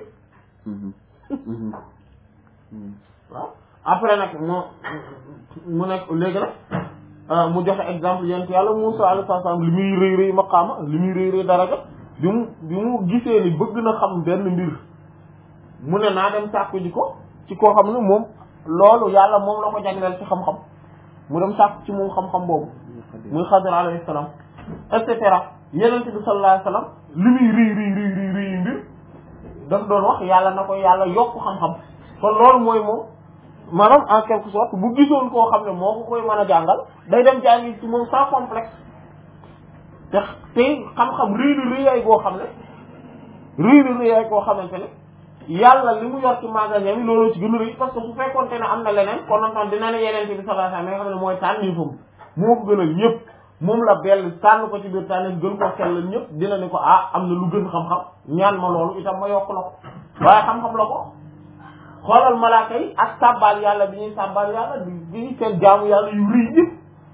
waaw après nag mu nekk léegi nag mu joxe exemple yent yàlla Muusaa alayhi salaam li muy rëy rëy maqaama li muy rëy rëy daraja bi mu gisee ni bëgg na xam benn mbir mu ne naa dem sàkku ji ko ci koo xam ne moom loolu yàlla moom la ko jagleel ci xam-xam mu dem sàkku ci moom xam-xam boobu muy Xadir alayhi salaam et cetera Yonent bi sallallahu alayhi wasallam li muy rii mbir daf doon wax yàlla na ko yàlla yokk xam-xam kon loolu mooy moom maanaam en quelque sorte bu gisoon koo xam ne moo ko koy mën a jàngal day dem jàngi ci moom sans complexe te xam-xam rëy goo xam ne rëy goo xamante ne yàlla li mu yor ci magasin bi loolu ci gën a rëy parce que bu fekkoonte ne am na leneen kon nag dina ne Yonent bi sallallahu alayhi wasallam nga xam ne mooy tànn fam moo ko gënal ñëpp moom la bell tànn ko ci biir tànn gën ko sellal ñëpp dina ne ko am na lu gën xam-xam ñaan ma loolu itam ma yokk la ko waaye xam-xam la ko xoolal malaaka yi ak sàbbaal yàlla bi ñuy sàbbaal yàlla bi seen jaamu yàlla yu rëy yëpp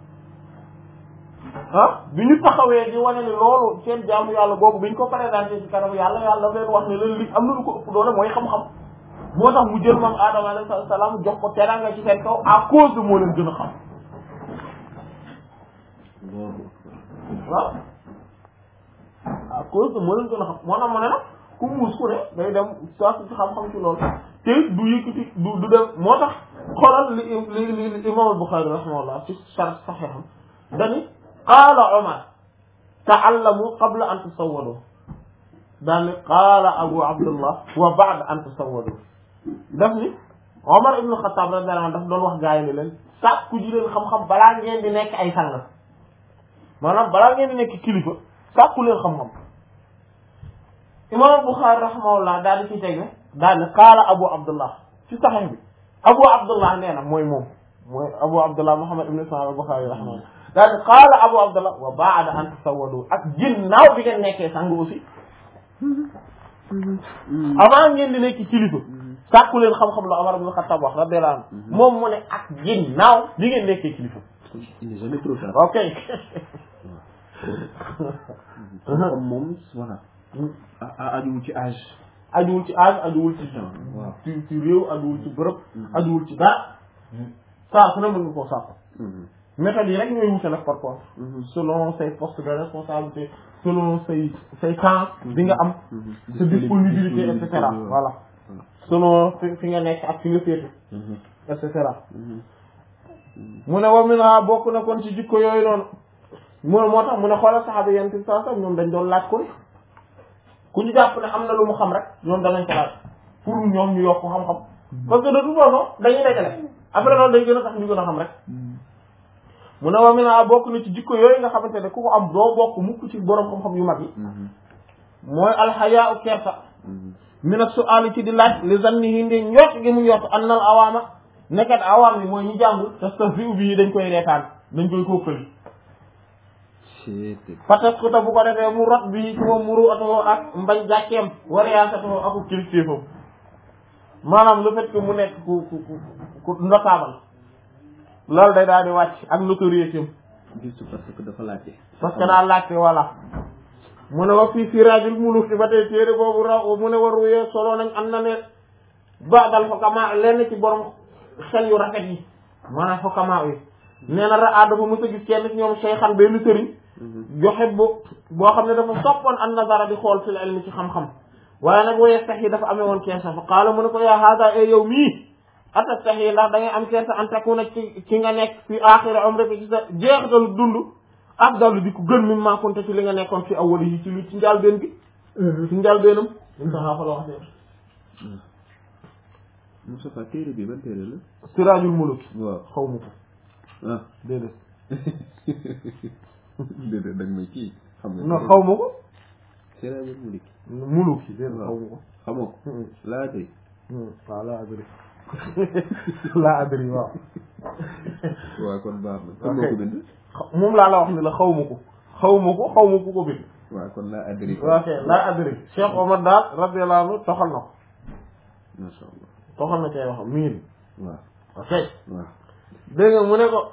bi ñu taxawee di wane ne loolu seen jaamu yàlla boobu bi ñu ko présenté ci kanam yàlla leen wax ne leen li am na lu ko ëpp doole mooy xam-xam moo tax mu jël moom Adama alayhi salaam jox ko teranga ci seen kaw à cause de moo leen gën a xam waaw à cause de moo leen gën a xam moo tax mu ne nag ku muus ku ne day dem saa ci xam-xam ci loolu te du yëkkati du dem moo tax xoolal li imam Bukhari rahimahullah ci sharh sahiham dani qaala Umar ta'allamu qabla an tusawwadu daani qaala Abu Abdullah wa ba'da an tusawwadu daf ni Umar ibn Khattab radiyallahu anhu daf doon wax gaa yi ne leen sàkku ji leen xam-xam balaa ngeen di nekk ay sang maanaam balaa ngeen di nekk kilifa sàkku leen xam-xam imam Bukhari rahimahullah daal di ci teg ne daal di qaala Abu Abdullah ci Sahih bi Abu Abdullah nee na mooy moom mooy Abu Abdullah Muhammad ibn Ismaïl al-Bukhari rahimahullah daal di qaala Abu Abdullah wa ba'da an tasawwadu ak ginnaaw bi ngeen nekkee sang aussi avant ngeen di nekk kilifa sàkku leen xam-xam la Umar ibn Khattab wax radiyallahu anhu moom mu ne ak ginnaaw bi ngeen nekkee kilifa. il n'est jamais trop tard. ok. xam moom voilà. ajuwul ci âge. ajuwul ci âge ajuwul ci waaw ci réew ajuwul ci bërëb. ajuwul ci dara. saa su ne mën nga koo sàkku. méthodes yi rek ñooy wute nag par contre. selon say postes de responsabilité selon say temps bi nga am. sa disponibilité et cetera voilà. selon fi nga nekk ak fi nga féete. et cetera. mu ne wa minha bokk na kon ci jikko yooyu noonu. moo tax mu ne xoolal saxaaba yenn ci saa sax ñoom dañ doon laaj ko ku ñu jàpp ne am na lu mu xam rek ñoom danañ ko laaj pour ñoom ñu yokk xam-xam. parce que de toute façon dañuy dajale après loolu day gën a tax ñu gën a xam rek. mu ne wa minha bokk na ci jikko yooyu nga xamante ne ku ko am doo bokk mukk ci borom xam-xam yu mag yi. mooy alxayaa u kersa. mina su'aali ci di laaj li zannihi ndi njort gi mu njort annal awaama nekkat awaam yi mooy ñu jàngul tastahzi'u bihi dañ koy reetaan dañ koy kókkali. fatas ko ta bu ko defee mu rot bi ci moom muru atoo ak mbañ jàkkeem wariyaasatoo aku kilifteefam maanaam le fait que mu nekk ku notable loolu day daal di wàcc ak notoriété juste parce que dafa laajte. parce que daa laajte voilà. mu ne wa fii Siraajul Muluk ba tey téere boobu raw mu ne war wuyee solo nañ am na ne ba'dal hukama lenn ci borom xel yu rafet yi maanaam hukama yi nee na raa dafa mës a gis kenn ci ñoom shaykhan benn sëriñ joxe boo xam ne dafa soppoon an nazara di xool fil ilmi ci xam-xam waaye nag waye sax yi dafa amee woon kersa fa qaala mu ne ko yaa hada e yow mii atastahi ndax da ngay am kersa an takuna ci nga nekk fi aaxiri umrika ci sa jeexitalu dund afdalu di ko gën min maa kunta ci li nga nekkoon fi awwali yi ci lu ci njàlbéen bi ci njàlbéenam intaha fa la wax de Moustapha téere bi ban téere la Siraajul Muluk waaw xaw ma ko ah déedéet déedéet dag may kii xam nga non xaw ma ko Siraajul Muluk Muluk yi déedéet xaw ma ko xamoo ko laa adri waaw laa adri laa adri waaw waaw kon baax na kon moo ko bind moom laa la wax ni la xaw ma ko xaw ma ku ko bind waaw kon laa adri ok laa adri Cheikh Omar daal radiyallahu anhu toxal na ko masha Allah toxal na cay waxam miin waaw ok waaw dégg nga mu ne ko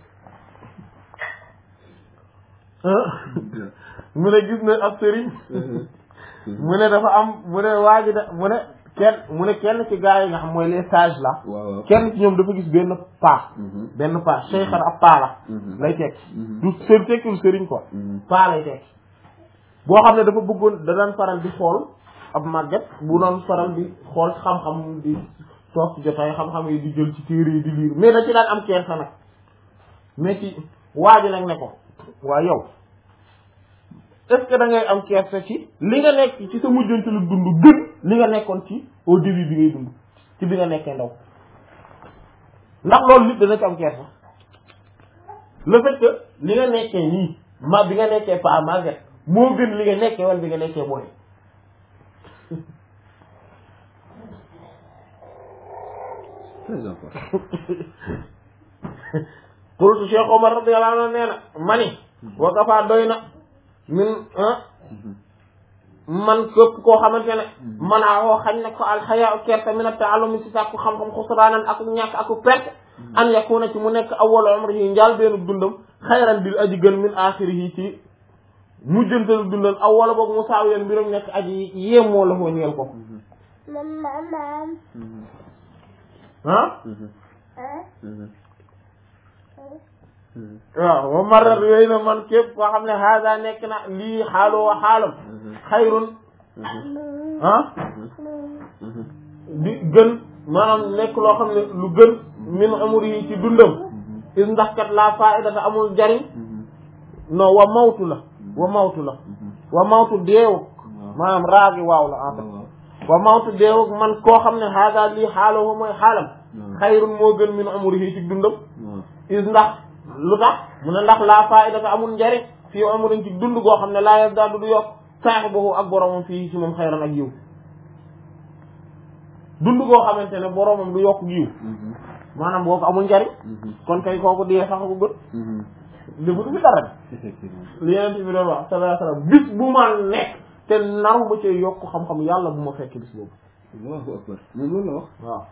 mu ne gis na ab sëriñ mu ne dafa am mu ne waa ji da mu ne kenn ci gaa yi nga xam mooy les sages la waaw kenn ci ñoom dafa gis benn paa cheikhan ab paa la lay tekki du sër tekkul sëriñ quoi paa lay tekki boo xam ne dafa bëggoon da daan faral di xool ab màgget bu doon faral di xool xam-xam di toog ci jotaay xam-xam yi di jël ci téere yi di liir mais da ci daan am kersa nag mais ci waa ji nag ne ko waa yow est-ce que da ngay am kersa ci li nga nekk ci sa mujjantalu dund gën li nga nekkoon ci au début bi ngay dund ci bi nga nekkee ndaw ndax loolu nit dana ci am kersa le fait que li nga nekkee nii bi nga nekkee pas màgget moo gën li nga nekkee wala bi nga nekkee booy très important. qultu Cheikh Omar radiyallahu anhu nee na mani wa kafa doy na min man képp koo xamante ne man a xañ na ko alxayaa kersa min at-ta'allum si sàkku xam-xam xusraanan ak ñàkk ak perte an yakuna ci mu nekk awwal umrihi njaal beenu dundam xayran bil aji gën min axirihi ci mujjantalu dundam awwala boog mu saaw yeen mbiram nekk aji yéemoo la foo ñeel ko waaw wa marar yooyu na man képp koo xam ne hada nekk na lii xaaloo wa xaalam xayrun di gën maanaam nekk loo xam ne lu gën min umrihi ci dundam is ndax kat la faidata amul jariñ non wa mawtu la wa mawtu deewuk maanaam raagi waaw la en fait wa mawtu deewuk man koo xam ne hada lii xaaloo mooy xaalam xayrun moo gën min umrihi ci dundam is ndax lu tax mu ne ndax laa faidata amul njariñ fii amurin ci dund goo xam ne laa yazdaadu du yokk saahibuhu ak boromam fii ci moom xayran ak yiw dund goo xamante ne boromam du yokk yiw maanaam boo ko amul njariñ kon kay kooku dee sax ko gën libu du fi dara li yeneen bi doon wax sallallahu alayhi wasallam bis bu ma nekk te naru ba cee yokk xam-xam yàlla bu ma fekk bis boobu Allahu akbar moom loolu la wax waaw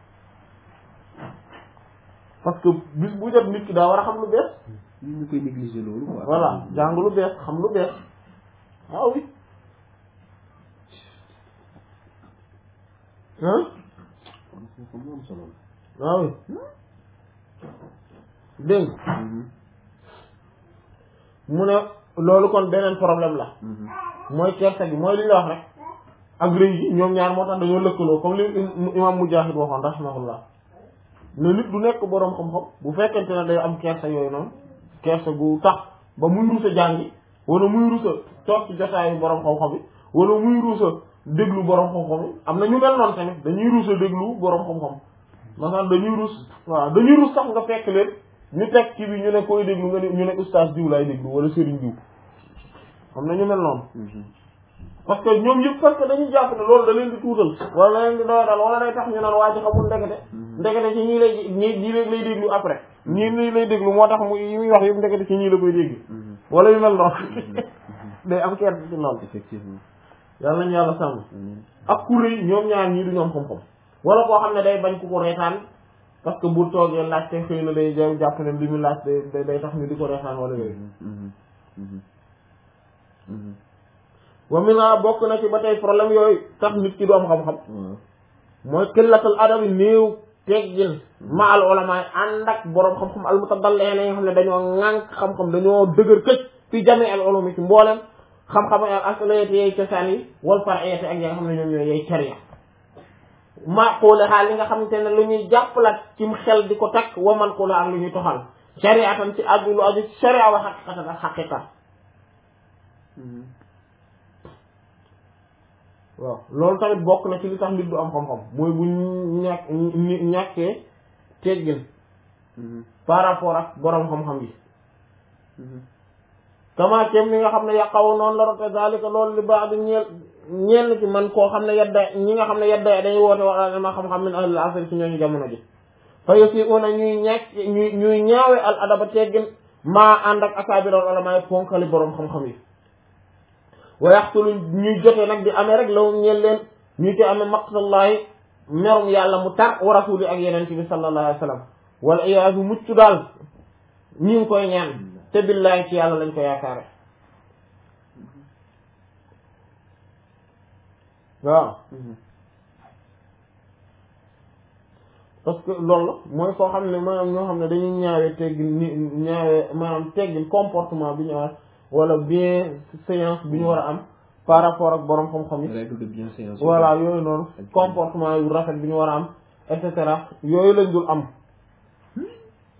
parce que bis bu jot nit ki daa war a xam lu bees. ñu koy négliger loolu quoi. voilà jàng lu bees xam lu bees waaw oui. waaw oui. dégg nga mu ne loolu kon beneen problème la. mooy kersa gi mooy li ñu la wax rek. ak rëy gi ñoom ñaar moo tax dañoo lëkkaloo comme li imam Mujaahid waxoon rahimahullah ne nit du nekk boroom xam-xam bu fekkente ne day am kersa yooyu noonu kersa gu tax ba muy rusa jàngi wala muy rusa toog ci jotaayu boroom xam-xam yi wala muy rusa déglu boroom xam-xam yi am na ñu mel noonu tamit dañuy rusa déglu boroom xam-xam maanaam dañuy rus waaw dañuy rus sax nga fekk leen ñu teg ci bi ñu ne koy déglu nga ñu ne ustaas diw laay déglu wala sëriñ diw am na ñu mel noonu parce que ñoom yëpp parce que dañuy jàpp ne loolu da leen di tuutal wala da leen di doyadal wala day tax ñu naan waa ji xamul ndekete ci ñii lay déglu après ñii lay déglu moo tax mu yi muy wax yëpp ndekete ci ñii la koy dégg wala yu mel noonu day am kersa ci loolu effectivement yàlla nañu yàlla sàmm ak kuréel ñoom ñaar ñii du ñoom xam-xam wala koo xam ne day bañ ku ko reetaan parce que bu toogee laajte xëy na day jàpp ne li mu laaj day tax ñu di ko reetaan wala yooyu wa mina bokk na ci ba tey problème yooyu tax nit ki du am xam-xam mooy qillatul adabi néew teggin ma al ulama ànd ak boroom xam-xam al mutadallina yi nga xam ne dañoo ŋànk xam-xam dañoo dëgër këcc fi jami al ulumi ci mbooleem xam-xam al asliyati yey cosaan yi wal far'iyati ak yi nga xam ne ñoom ñooy yey sharia maqula xaal li nga xamante ne lu ñuy jàppalat ci xel di ko takk wa man qula ak lu ñuy toxal shariatan ci aju lu aju sharia wa haqiqatan ak haqiqa waaw loolu tamit bokk na ci li tax nit du am xam-xam mooy bu ñàkkee teggin par rapport ak boroom xam-xam yi kama kem li nga xam ne yàqaw noonu la rote zalika loolu li baax di ñenn ci man koo xam ne ñi nga xam ne yedda dañuy woote wax ma xam-xam min ahlil asr ci ñooñu jamono ji fa yosi una ñuy ñaawe al adaba teggin maa ànd ak asaabiral ulama ponkali boroom xam-xam yi wa yaxtulu ñuy jotee nag di amee rek law ñeel leen ñu ci amee maqtallahi merum yàlla mu tar wa rasuli ak yeneen ci bi sallallahu alayhi wa sallam wala iyaasu mucc daal ñu ngi koy ñaan te billahi ci yàlla lañ ko yaakaare waaw parce que loolu mooy koo xam ne maanaam ñoo xam ne dañuy ñaawee teggin ñaawee maanaam teggin comportement bi ñu wala bienséance bi ñu war a am par rapport ak borom xam-xam yi. règle de bienséance. voilà yooyu noonu comportement yu rafet bi ñu war a am et cetera yooyu lañ dul am.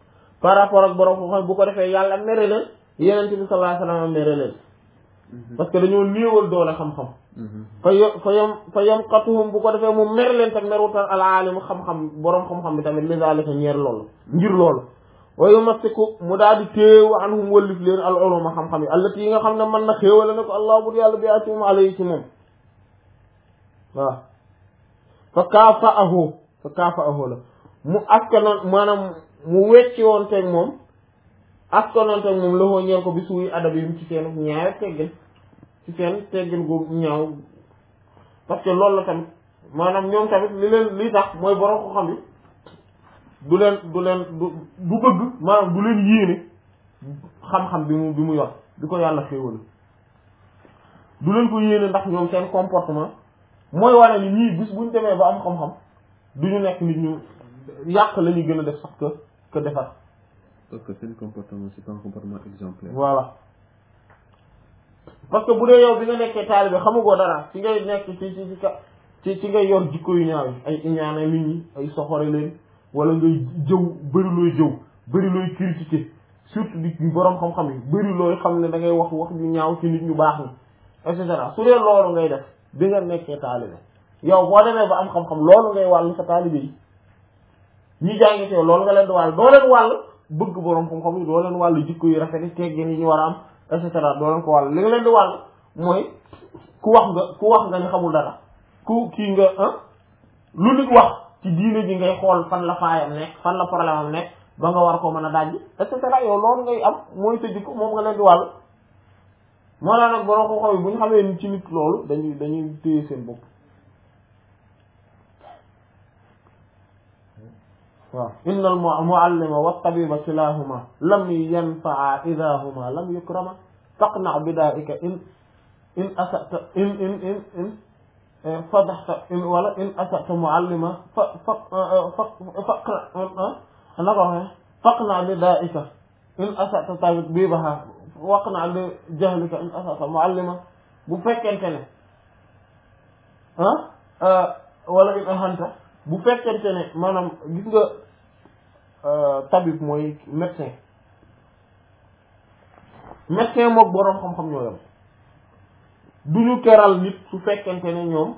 par rapport ak borom xam-xam bu ko defee yàlla mere leen yeneen bi sallallahu alayhi wasallam mere leen parce que dañoo néewal doole xam-xam fa yam xatuhum bu ko defee mu mer leen tam merutal al alim xam-xam borom xam-xam bi tamit li zalika ñeer loolu ngir loolu wa yumasiku mu daal di téew anhum wallif leen al uluma xam-xam yi allati yi nga xam ne mën na xéewale na ko allah bur yàlla bi atum alayhi ci moom waaw fa kaafa'ahu la mu askanoon maanaam mu wecci woon teeg moom askanoon teeg moom loxoo ñeel ko bi suuy adab yi ci seen ñaaw teggin ci seen teggin gu ñaaw parce que loolu la tamit maanaam ñoom tamit li tax mooy borom ko xam yi du bëgg maanaam du leen yéene xam-xam bi mu yor di ko yàlla xéewal du leen ko yéene ndax ñoom seen comportement mooy wane ni ñii bis buñ demee ba am xam-xam du ñu nekk nit ñu yàq la ñuy gën a def sax que defar. parce que seen comportement c'est pas un comportement exemplaire. voilà parce que bu dee yow bi nga nekkee taalibe xamugoo dara ci ngay nekk ci ngay yor jikko yu ñaaw yi ay iñaane nit ñi ay soxore leen wala ngay jëw bëri looy jëw bëri looy critiquer surtout di borom xam-xam yi bëri looy xam ne da ngay wax ñu ñaaw ci nit ñu baax ni et cetera su dee loolu ngay def bi nga nekkee taalibe yow boo demee ba am xam-xam loolu ngay wàll sa taalibe yi ñi jàngi teew loolu nga leen di wàll doo leen wàll bëgg borom xam-xam yi doo leen wàll jikko yu rafet yi teggin yi ñu war a am et cetera doo leen ko wàll li nga leen di wàll mooy ku wax nga ni xamul dara kii nga lu nit wax ci diine ji ngay xool fan la faayam nekk fan la problème am nekk ba nga war ko mën a dajji et cetera yow loolu ngay am mooy sa jikko moom nga leen di wàll moo laa nag borom xam-xam yi bu ñu xamee ni ci nit loolu dañuy téye seen bopp waaw inna al muallima wa tabiba kilahuma lam yanfaa ida huma lam yukrama faqna bidaika in asata in fadaxta wala in asata muallima faqna bidaika in asata tabibaha waqna li jahlika in asata muallima bu fekkente ne wala in ahanta bu fekkente ne maanaam gis nga tabib mooy médecin mook boroom xam-xam ñoo yam du ñu teral nit su fekkente ne ñoom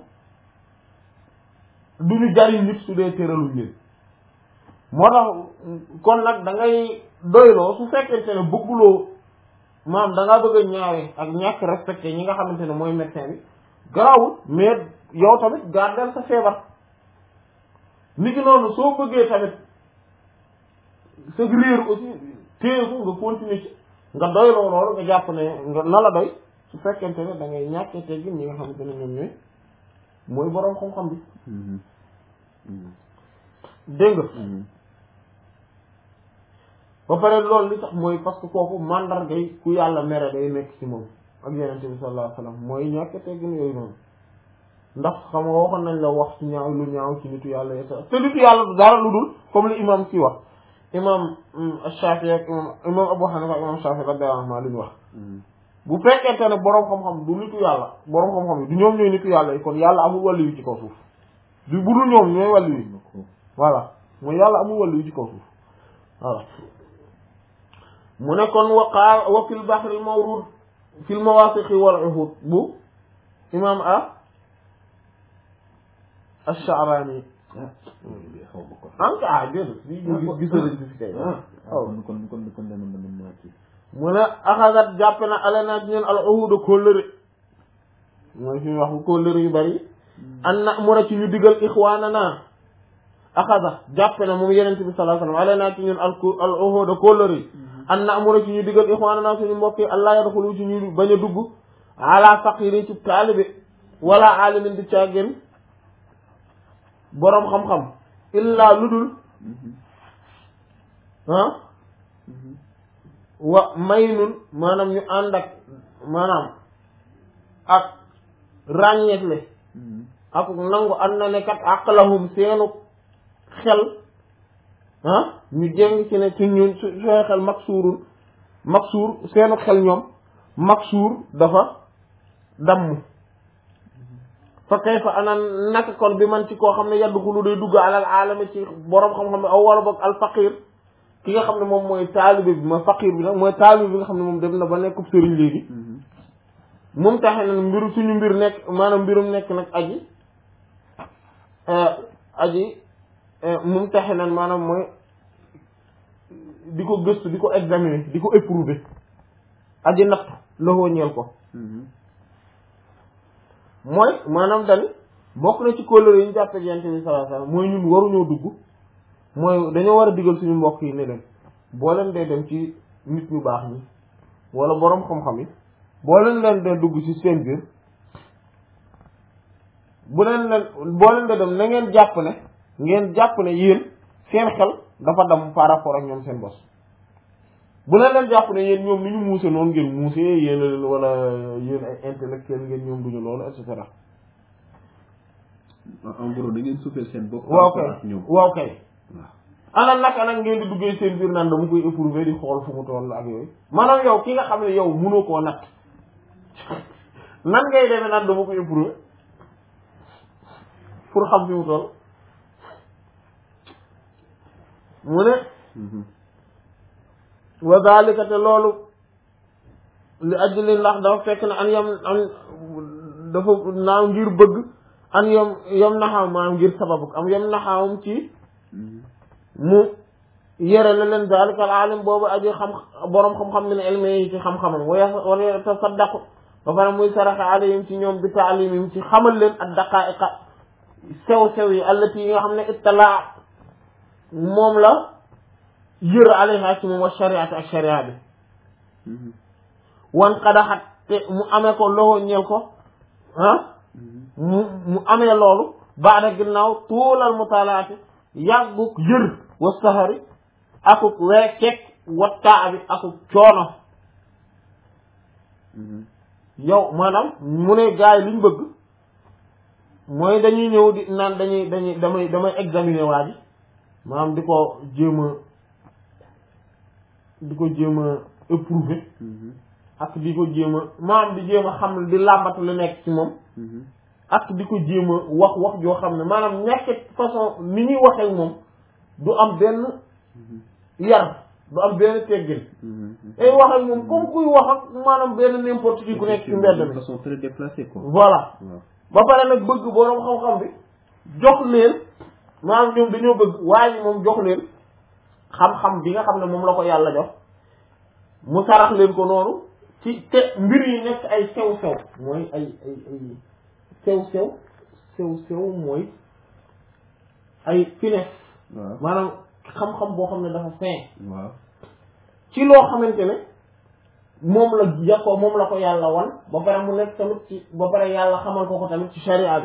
du ñu jariñ nit su dee teraluñ leen moo tax kon nag da ngay doyloo su fekkente ne bëgguloo maanaam da ngaa bëgg a ñaawee ak ñàkk respecté ñi nga xamante ne mooy médecin bi garawul mais yow tamit gardel sa feebar nit ki noonu soo bëggee tamit sa réer aussi téye ko nga continuer ci nga doy loolu nga jàpp ne nga na la doy su fekkente ne da ngay ñàkkee teggin ñi nga xamante ne ñoom ñooy mooy boroom xam-xam bi dégg nga ba pare loolu li tax mooy parce que kooku mandargay ku yàlla mere day nekk ci moom ak yenente bi sallallahu alayhi wasallam mooy ñàkkee teggin yooyu noonu ndax xam nga waxoon nañ la wax ci ñaaw lu ñaaw ci nitu yàlla yeta te nitu yàlla du dara lu dul comme li imam ci wax imam Shafi'i ak imam Abu Hanifa ak imam Shafi'i radiyallahu anhu li ñu wax bu fekkente ne boroom xam-xam du nitu yàlla boroom xam-xam yi du ñoom ñooy nitu yàlla yi kon yàlla amul wàllu yu ci kaw suuf du bu dul ñoom ñooy wàllu yi voilà mooy yàlla amul wàllu yu ci kaw suuf voilà mu ne kon wa fil bahril mawrud fil mawasiqi wal uhud bu imam Ash-Sha'rani mu ne axagat jàppe na ale naa ci ñeen al uhuda kóllëre mooy fi ñu wax bu kóllëre yu bari an na mu ci ñu digal ixwaana naa axaga jàppe na moom yenente bi sallallahu alayhi wasallam ale naa ci ñun al uhuda kóllëre an na mu ci ñu digal ixwaana naa suñu mbokk yi allah yadxulu ci ñu bañ a dugg ala faqiri ci taalibe wala alimin di caageen boroom xam-xam illaa ludul wa maynun maanaam ñu ànd ak maanaam ak ràññeetle ak nangu ànd na ne kat aqlahum seenu xel ñu jéng ci ne ci ñun sooy xel maksuur seenu xel ñoom maksuur dafa damm fa kayfa ana naka kon bi man ci koo xam ne yadxulu day dugg alal aalami ci boroom xam-xam ne aw wala boog al faqir ki nga xam ne moom mooy taalibe bi ma faqir bi nag mooy taalibe bi nga xam ne moom dem na ba nekk sëriñ léegi moom taxe na mbiru suñu mbir nekk maanaam mbirum nekk nag aji moom taxe na maanaam mooy di ko gëstu di ko examiner di ko éprouver aji natt loxoo ñeel ko mooy maanaam tamit bokk na ci kóllëre yi ñu jàppee yonent bi sallallahu alayhi wasallam mooy ñun waruñoo dugg mooy dañoo war a digal suñu mbokk yi ne leen boo leen dee dem ci nit ñu baax ñi wala boroom xam-xam yi boo leen dee dugg ci seen biir boo leen dee dem na ngeen jàpp ne yéen seen xel dafa dam par rapport ak ñoom seen bos bu leen jàpp ne yéen ñoom ni ñu muuse noonu ngeen muuse yéen wala yéen ay intellectuel ngeen ñoom duñu loolu et cetera. en gros da ngeen suufeel seen bopp. waaw kay ana naka nag ngeen di duggee seen biir naan dama koy éprouver di xool fu mu toll ak yooyu maanaam yow ki nga xam ne yow mënoo koo natt nan ngay demee naan dama koy éprouver pour xam fi mu toll mu ne wa zalika te loolu li ajli ndax dafa fekk ne an dafa naaw ngir bëgg an yom naxaw maanaam ngir sababu am yom naxawum ci mu yere la leen zalika al alim boobu aji xam boroom xam-xam min ilmi yi ci xam-xamam wala tasaddaqu ba pare muy saraxe alayhim ci ñoom bi taalimim ci xamal leen ak daqaa'iqa sew-sew yi allati yi nga xam ne ittala moom la yër alayha ci moom wa shariat ak sharia bi wan xadaxat te mu amee ko loxo ñeel ko mu amee loolu baada ginnaaw tuulal mutalaati yàgguk yër wa sahari akuk weekek wattaa bi akuk coono yow maanaam mu ne gaay liñ bëgg mooy dañuy ñëw di naan damay examiner waa ji maanaam di ko jéem a éprouver ak di ko jéem a maanaam di jéem a xam di làmbatu lu nekk ci moom ak di ko jéem a wax joo xam ne maanaam ñàkk façon ni ñuy waxee moom du am benn yar du am benn teggin ay wax ak moom comme kuy wax ak maanaam benn n'importe qui ku nekk ci mbedd mi façon très déplacée quoi voilà ba pare nag bëgg boroom xam-xam bi jox leen maanaam ñoom dañoo bëgg waaye moom jox leen xam-xam bi nga xam ne moom la ko yàlla jox mu sarax leen ko noonu ci te mbir yi nekk ay sew-sew mooy ay sew-sew mooy ay finesse maanaam xam-xam boo xam ne dafa fin ci loo xamante ne moom la ko yàlla wan ba pare mu nekk tamit ci ba pare yàlla xamal ko tamit ci sharia bi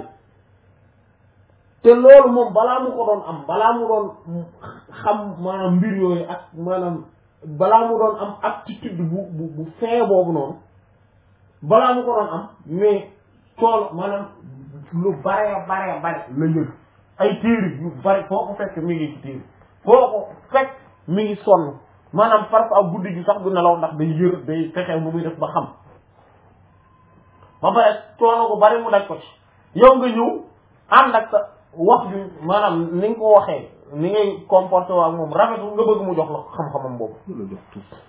te loolu moom balaa mu ko doon am balaa mu doon xam maanaam mbir yooyu ak maanaam balaa mu doon am aptitude bu fin boobu noonu balaa mu ko doon am mais tool maanaam lu bare la yëg ay téere yu bari foo ko fekk mi ngi ci téere foo ko fekk mi ngi sonn maanaam parfois ak guddi gi sax du nelaw ndax day fexe nu muy def ba xam ba pare coono bu bari mu daj ko ci yow nga ñëw ànd ak sa wax bi maanaam ni nga ko waxee ni ngay comporté waa ak moom rafetul nga bëgg mu jox la xam-xamam boobu la jox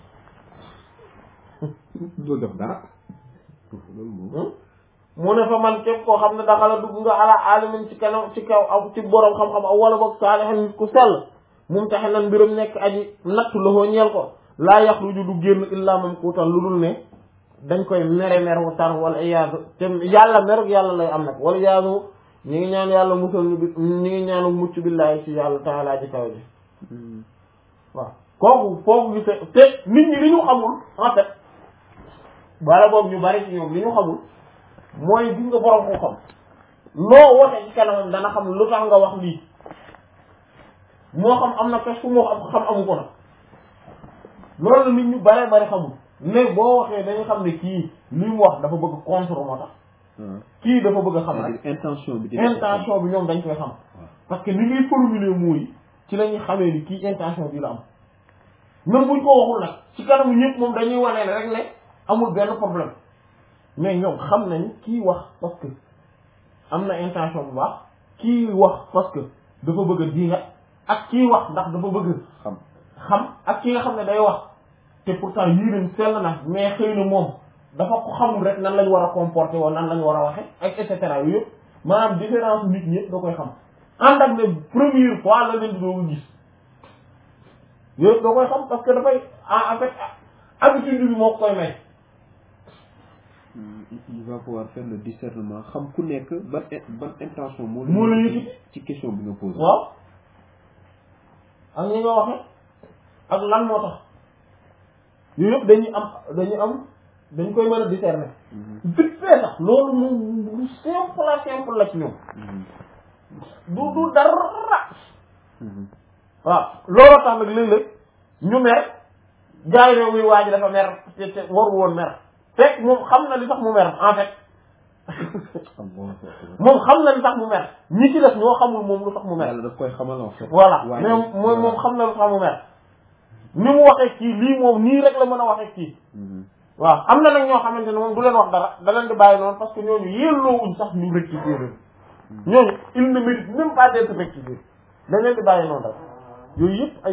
tout def dara mu ne fa man képp koo xam ne daxala dugg nga ala alimin ci kanam ci kaw aw ci boroom xam-xam aw wala boog saalihan nit ku sell mum taxe nan mbiram nekk aji nattu loxoo ñeel ko laa yaxruju du génn illaa mam kuutan lu dul ne dañ koy mer wu tar wala iyaadu te yàlla meruk yàlla lay am nag wala iyaadu ñi ngi ñaan yàlla musal ñu bi ñi ngi ñaanu mucc billaahi ci yàlla taala ji kaw ji waaw kooku foofu gise te nit ñi li ñu xamul en fait wala boobu ñu bari ci ñoom li ñu xamul mooy gis nga borom ko xam loo wote ci kanamam dana xam lu tax nga wax lii moo xam am na kes fu moo xam amu ko nag loolu nit ñu bare xamul mais boo waxee dañu xam ne kii li mu wax dafa bëgg contre moo tax kii dafa bëgg a xam rek intention bi ñoom dañ koy xam parce que ni ngay formuler mooy ci la ñuy xamee ni kii intention bi la am même buñ ko waxul nag ci kanamu ñëpp moom dañuy wanee rek ne amul benn problème mais ñoom xam nañ kii wax parce que am na intention bu baax kii wax parce que dafa bëgg a diingat ak kii wax ndax dafa bëgg xam ak ki nga xam ne day wax te pourtant yéenam sell na mais xëy na moom dafa ko xamul rek nan lañ war a comporter woon nan lañ war a waxe ak et cetera yooyu yëpp maanaam différence nit ñi da koy xam ànd ak ne première fois la leen di doogu gis yooyu da koy xam parce que dafay en fait habitude bi moo koy may. Il va pouvoir faire le discernement xam ku nekk ban intention moo la yëkkati ci question bi nga posé. waaw ak ñi nga waxe ak lan moo tax yooyu yëpp dañ koy mën a discerner. vite fait sax loolu moom lu simple la ci ñoom. du dara. waaw looloo tax nag léeg-léeg ñu mer jaay réew mi waa ji dafa mer te waru woon mer fekk moom xam na li tax mu mer en fait moom xam na li tax mu mer ñi ci def ñoo xamul moom lu tax mu mer. yàlla daf koy xamal en fait. voilà mais moom xam na lu tax mu mer ni mu waxee kii lii moom nii rek la mën a waxee kii. waaw am na nag ñoo xamante ne moom du leen wax dara da leen di bàyyi noonu parce que ñooñu yelloowuñ sax ñu rectifier leen ñooñu il ne mérite même pas d'être rectifié dañ leen di bàyyi noonu rek yooyu yëpp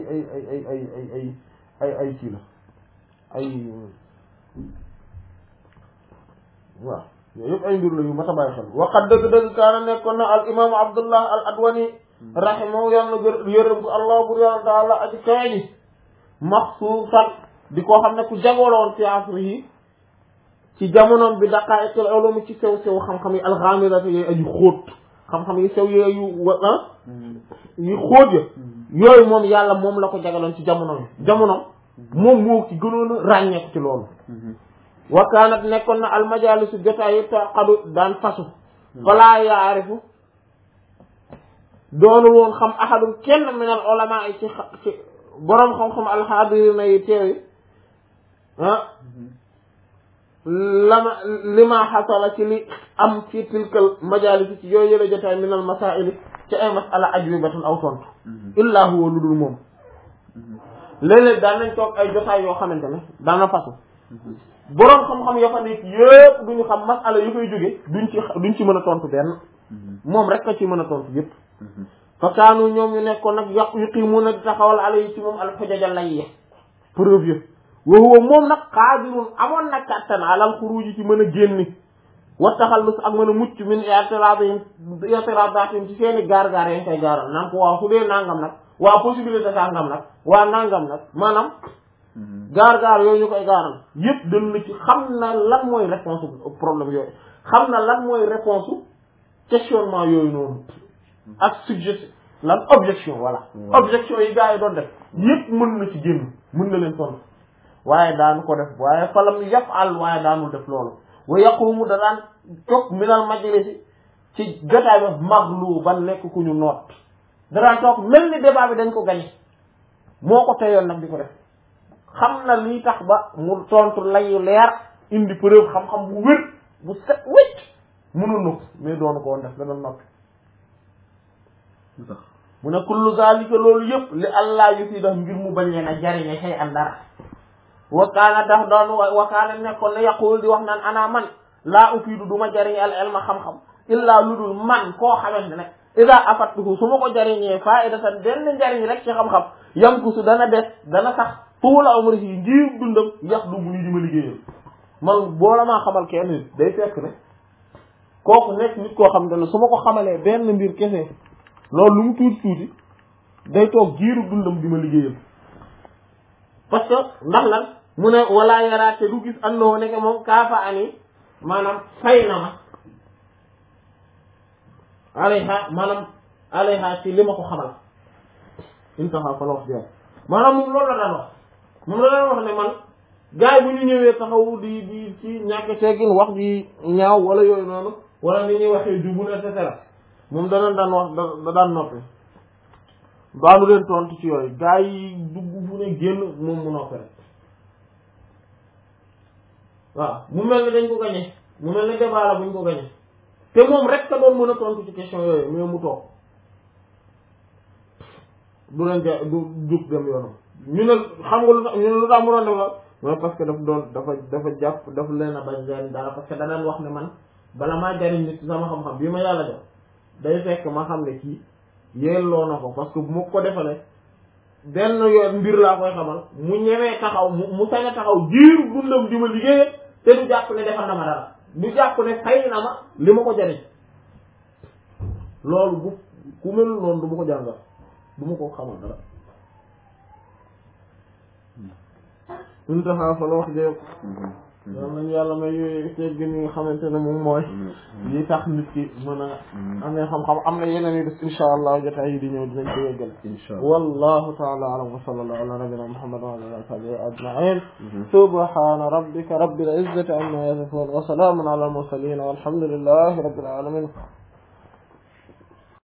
ay kii la waaw yooyu yëpp ay mbir la yu mat a bàyyi xel waqat dëgg-dëgg kaana nekkoon na al imaamu Abdullah al Adwani rahimahu yàlla yërëm ko Allah bur yàlla taala aji kawe ji maxsuusan di koo xam ne ku jagoloon fi asrihi ci jamonoom bi daqaa'iqul ulum ci sew-sew xam-xam yi alxaamirati yooyu aju xóot xam-xam yi sew yooyu yu xóot ya yooyu moom yàlla moom la ko jagaloon ci jamonoom moom moo ci gënoon a ràññeeku ci loolu wa kaanat nekkoon na almajalisu jotaayu taqadu daan fasu falaa yaarifu doonul woon xam ahadum kenn min al ulama yi ci boroom xam-xam alxaadirina yi teewi lima xasala ci li am ci tilkal majalis ci yooyu yële jotaay minal masaili ci ay masala ajwibatun aw tontu illa huwa lu dul moom léeg-léeg daan nañ toog ay jotaay yoo xamante ne daana fasu boroom xam-xam ya fa nekk yëpp duñu xam masala yu koy jóge duñ ci mën a tontu benn moom rek a ci mën a tontu yëpp fa kaanu ñoom ñu nekkoon nag yuqimuuna di taxawal ala yi ci moom al xujaja lay preuve yëpp wa huwa moom nag qaadirun amoon na kàttan alal xuruji ci mën a génni wa taxallus ak mën a mucc min i'tiraadaatihim ci seeni gaar-gaar yañ koy gaaral naan ko waaw su dee nangam nag waa possibilité sangam nag waa nangam nag maanaam gaar-gaar yooyu ñu koy gaaral yëpp dañ na ci xam na lan mooy réponse problème yooyu xam na lan mooy réponse questionnement yooyu noonu ak suggestion lan objection voilà objection yi gars yi doon def yëpp mën na ci génn mën na leen tontu waaye daanu ko def waaye falam yaf'al waaye daanul def loolu wa yaqumu da daan toog minal majlisi ci jotaay ba magluban nekk ku ñu noot da daan toog mel ni débat bi dañ ko gañe moo ko teyoon nag di ko def xam na lii tax ba mu tontu layu leer indi preuve xam-xam bu wér bu set wécc mënul noppi mais doonu ko woon def da doon noppi mu ne kullu zalika loolu yëpp li allah yu fi def ngir mu bañ leen a jariñe xëy an dara wakaana dax doon wakaana nekkoon na yaqul di wax naan ana man laa ufiidu du ma jariñ al ilma xam-xam illaa lu dul man koo xamante ne ida afattuhu su ma ko jariñee faidatan benn njariñ rek ci xam-xam yankusu dana des dana sax tuula umrihi ngir dundam yax du mu nii di ma liggéeyal man boo la maa xamal kenn nit day fekk ne kooku nekk nit koo xamante ne su ma ko xamalee benn mbir kese loolu lu mu tuuti tuuti day toog giiru dundam di ma liggéeyal parce que ndax lan mu ne wala yaraate du gis andoo nekk moom kaafa ani maanaam fay na ma alayha ci li ma ko xamal intaha fa la wax jeex maanaam moom loolu la daan wax moom la daan wax ne man gars yi bu ñu ñëwee taxaw di ci ñàkk teggin wax ji ñaaw wala yooyu noonu wala ni ñuy waxee jubul et cetera moom daan wax da daan noppi daanu leen tontu ci yooyu gars yi dugg fu ne génn moom mu noppi rek waaw mu mel ni dañ ko gañe mu mel ni débat la buñ ko gañe te moom rek ka doon mën a tontu ci question yooyu mais mu toog du leen du jug dem yoonam ñu ne xam nga lu tax ñu ne lu tax mu doon def la mooy parce que dafa jàpp daf leen a bañ jariñ dara parce que danaan wax ne man bala maa jariñ nit sama xam-xam bii ma yàlla jox day fekk ma xam ne kii yelloo na ko parce que bu ma ko defalee benn yoon mbir laa koy xamal mu ñemee taxaw mu sañ a taxaw jiiru dundam di ma liggéeyal te du jàpp ne defal na ma dara du jàpp ne fay na ma li ma ko jariñ loolu bu ku mel noonu du ma ko jàngal du ma ko xamal dara ñun taxaw fa la wax jëpp yal nañu yàlla may yooyu teggin yi nga xamante ne moom mooy yi tax nit ki mën a amee xam-xam am na yeneen yi des insha allah jotaay yi di ñëw dinañ ko yeggal wallahu ta'ala a'lam wa sallallahu ala nabiyyina muhammad wa ala alihi wa sahbihi ajma'in subhana rabbika rabbil izzati amma yasifun wa salamun ala al mursalin walhamdulillahi rabbil alamin